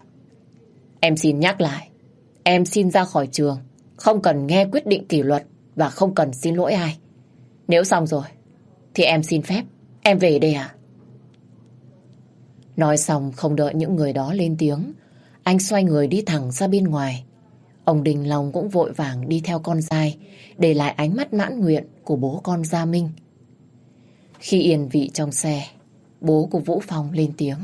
Em xin nhắc lại, em xin ra khỏi trường, không cần nghe quyết định kỷ luật và không cần xin lỗi ai. Nếu xong rồi, thì em xin phép, em về đây à? Nói xong không đợi những người đó lên tiếng, anh xoay người đi thẳng ra bên ngoài. Ông Đình Long cũng vội vàng đi theo con trai, để lại ánh mắt mãn nguyện của bố con Gia Minh. Khi yên vị trong xe, bố của Vũ Phong lên tiếng.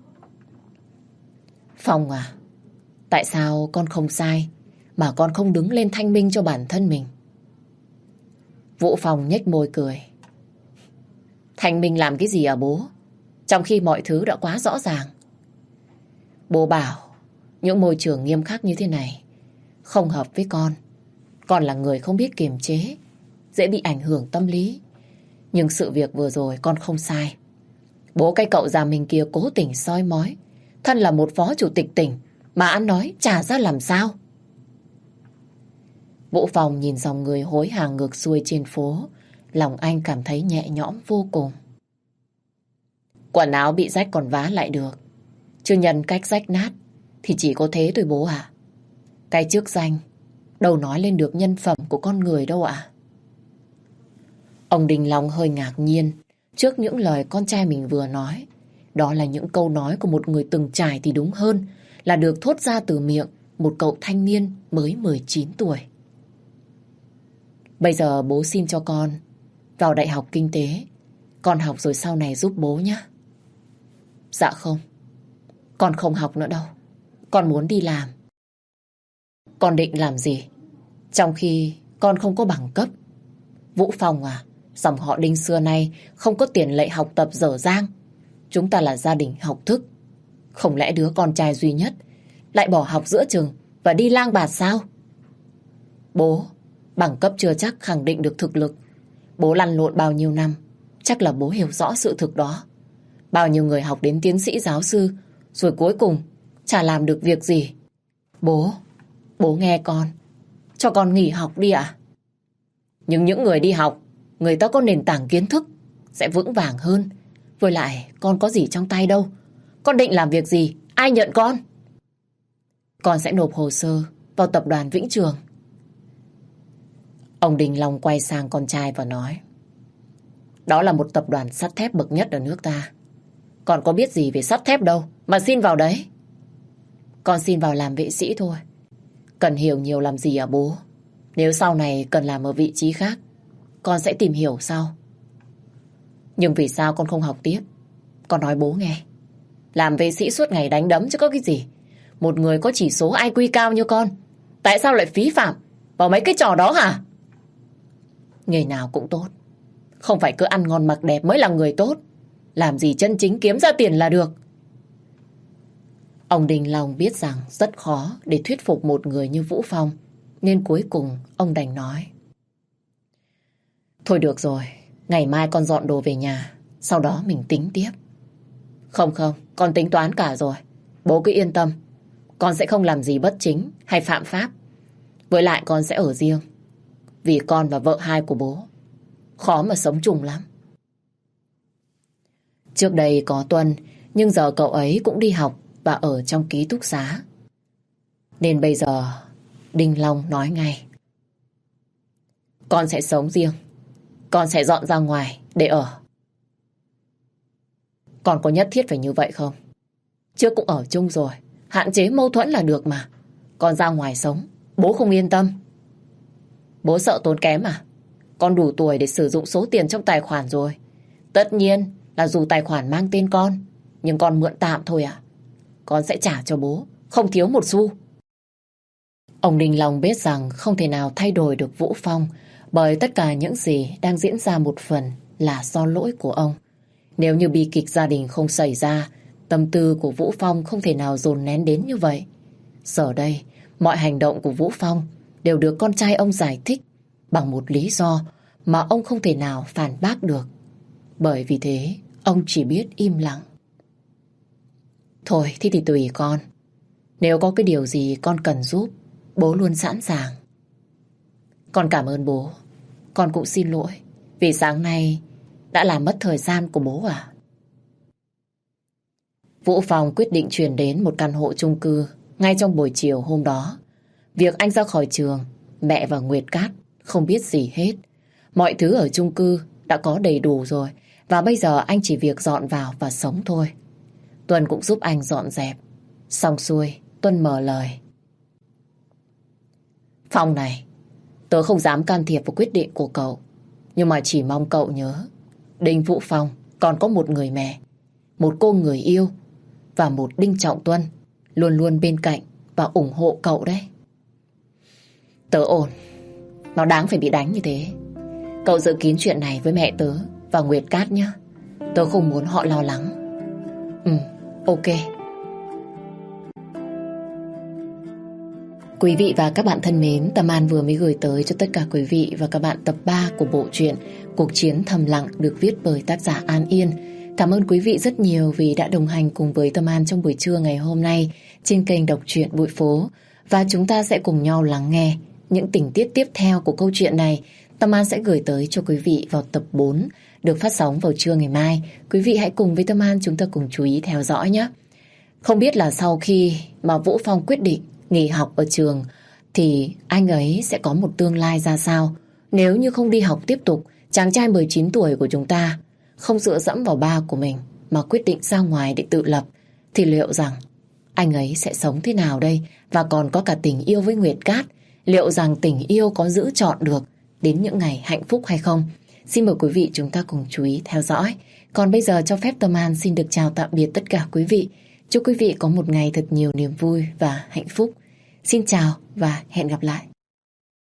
Phong à, tại sao con không sai mà con không đứng lên thanh minh cho bản thân mình? Vũ Phong nhếch môi cười. Thanh minh làm cái gì à bố? Trong khi mọi thứ đã quá rõ ràng. Bố bảo những môi trường nghiêm khắc như thế này không hợp với con. Con là người không biết kiềm chế, dễ bị ảnh hưởng tâm lý. Nhưng sự việc vừa rồi con không sai. Bố cái cậu già mình kia cố tình soi mói. Thân là một phó chủ tịch tỉnh mà ăn nói chả ra làm sao. Vũ Phong nhìn dòng người hối hả ngược xuôi trên phố, lòng anh cảm thấy nhẹ nhõm vô cùng. Quần áo bị rách còn vá lại được, chứ nhân cách rách nát thì chỉ có thế thôi bố à. Cái chức danh đâu nói lên được nhân phẩm của con người đâu ạ. Ông Đình Long hơi ngạc nhiên trước những lời con trai mình vừa nói. Đó là những câu nói của một người từng trải thì đúng hơn là được thốt ra từ miệng một cậu thanh niên mới 19 tuổi. Bây giờ bố xin cho con vào Đại học Kinh tế. Con học rồi sau này giúp bố nhé. Dạ không, con không học nữa đâu. Con muốn đi làm. Con định làm gì trong khi con không có bằng cấp? Vũ Phong à, dòng họ Đinh xưa nay không có tiền lệ học tập dở dang. Chúng ta là gia đình học thức. Không lẽ đứa con trai duy nhất lại bỏ học giữa chừng và đi lang bạt sao? Bố, bằng cấp chưa chắc khẳng định được thực lực. Bố lăn lộn bao nhiêu năm, chắc là bố hiểu rõ sự thực đó. Bao nhiêu người học đến tiến sĩ giáo sư rồi cuối cùng chả làm được việc gì. Bố nghe con, cho con nghỉ học đi ạ. Nhưng những người đi học, người ta có nền tảng kiến thức sẽ vững vàng hơn. Với lại con có gì trong tay đâu. Con định làm việc gì, ai nhận con? Con sẽ nộp hồ sơ vào tập đoàn Vĩnh Trường. Ông Đình Long quay sang con trai và nói. Đó là một tập đoàn sắt thép bậc nhất ở nước ta. Con có biết gì về sắt thép đâu mà xin vào đấy. Con xin vào làm vệ sĩ thôi. Cần hiểu nhiều làm gì à bố? Nếu sau này cần làm ở vị trí khác, con sẽ tìm hiểu sau. Nhưng vì sao con không học tiếp? Con nói bố nghe. Làm vệ sĩ suốt ngày đánh đấm chứ có cái gì. Một người có chỉ số IQ cao như con, tại sao lại phí phạm vào mấy cái trò đó hả? Nghề nào cũng tốt, không phải cứ ăn ngon mặc đẹp mới là người tốt. Làm gì chân chính kiếm ra tiền là được. Ông Đình Long biết rằng rất khó để thuyết phục một người như Vũ Phong, nên cuối cùng ông đành nói. Thôi được rồi, ngày mai con dọn đồ về nhà, sau đó mình tính tiếp. Không, con tính toán cả rồi. Bố cứ yên tâm, con sẽ không làm gì bất chính hay phạm pháp. Với lại con sẽ ở riêng, vì con và vợ hai của bố khó mà sống chung lắm. Trước đây có Tuân, nhưng giờ cậu ấy cũng đi học và ở trong ký túc xá. Nên bây giờ Đinh Long nói ngay. Con sẽ sống riêng. Con sẽ dọn ra ngoài để ở. Con có nhất thiết phải như vậy không? Trước cũng ở chung rồi, hạn chế mâu thuẫn là được mà. Con ra ngoài sống, bố không yên tâm. Bố sợ tốn kém à? Con đủ tuổi để sử dụng số tiền trong tài khoản rồi. Tất nhiên là dù tài khoản mang tên con, nhưng con mượn tạm thôi à. Con sẽ trả cho bố, không thiếu một xu. Ông Đình Long biết rằng không thể nào thay đổi được Vũ Phong, bởi tất cả những gì đang diễn ra một phần là do lỗi của ông. Nếu như bi kịch gia đình không xảy ra, tâm tư của Vũ Phong không thể nào dồn nén đến như vậy. Giờ đây, mọi hành động của Vũ Phong đều được con trai ông giải thích bằng một lý do mà ông không thể nào phản bác được. Bởi vì thế, ông chỉ biết im lặng. Thôi, thì tùy con. Nếu có cái điều gì con cần giúp, bố luôn sẵn sàng. Con cảm ơn bố. Con cũng xin lỗi vì sáng nay đã làm mất thời gian của bố à. Vũ Phong quyết định chuyển đến một căn hộ chung cư ngay trong buổi chiều hôm đó. Việc anh ra khỏi trường, mẹ và Nguyệt Cát không biết gì hết. Mọi thứ ở chung cư đã có đầy đủ rồi, và bây giờ anh chỉ việc dọn vào và sống thôi. Tuân cũng giúp anh dọn dẹp. Xong xuôi, Tuân mở lời. Phong này, tớ không dám can thiệp vào quyết định của cậu, nhưng mà chỉ mong cậu nhớ, Đinh Vũ Phong còn có một người mẹ, một cô người yêu và một Đinh Trọng Tuân luôn luôn bên cạnh và ủng hộ cậu đấy. Tớ ổn, nó đáng phải bị đánh như thế. Cậu dự kín chuyện này với mẹ tớ và Nguyệt Cát nhé. Tớ không muốn họ lo lắng. Ok. Quý vị và các bạn thân mến, Tâm An vừa mới gửi tới cho tất cả quý vị và các bạn tập 3 của bộ truyện Cuộc Chiến Thầm Lặng được viết bởi tác giả An Yên. Cảm ơn quý vị rất nhiều vì đã đồng hành cùng với Tâm An trong buổi trưa ngày hôm nay trên kênh Đọc truyện Bụi Phố. Và chúng ta sẽ cùng nhau lắng nghe những tình tiết tiếp theo của câu chuyện này. Tâm An sẽ gửi tới cho quý vị vào tập 4 được phát sóng vào trưa ngày mai. Quý vị hãy cùng với Tâm An chúng ta cùng chú ý theo dõi nhé. Không biết là sau khi mà Vũ Phong quyết định nghỉ học ở trường thì anh ấy sẽ có một tương lai ra sao. Nếu như không đi học tiếp tục, chàng trai 19 tuổi của chúng ta không dựa dẫm vào ba của mình mà quyết định ra ngoài để tự lập, thì liệu rằng anh ấy sẽ sống thế nào đây? Và còn có cả tình yêu với Nguyệt Cát, liệu rằng tình yêu có giữ trọn được đến những ngày hạnh phúc hay không? Xin mời quý vị chúng ta cùng chú ý theo dõi. Còn bây giờ cho phép Tâm An xin được chào tạm biệt tất cả quý vị. Chúc quý vị có một ngày thật nhiều niềm vui và hạnh phúc. Xin chào và hẹn gặp lại.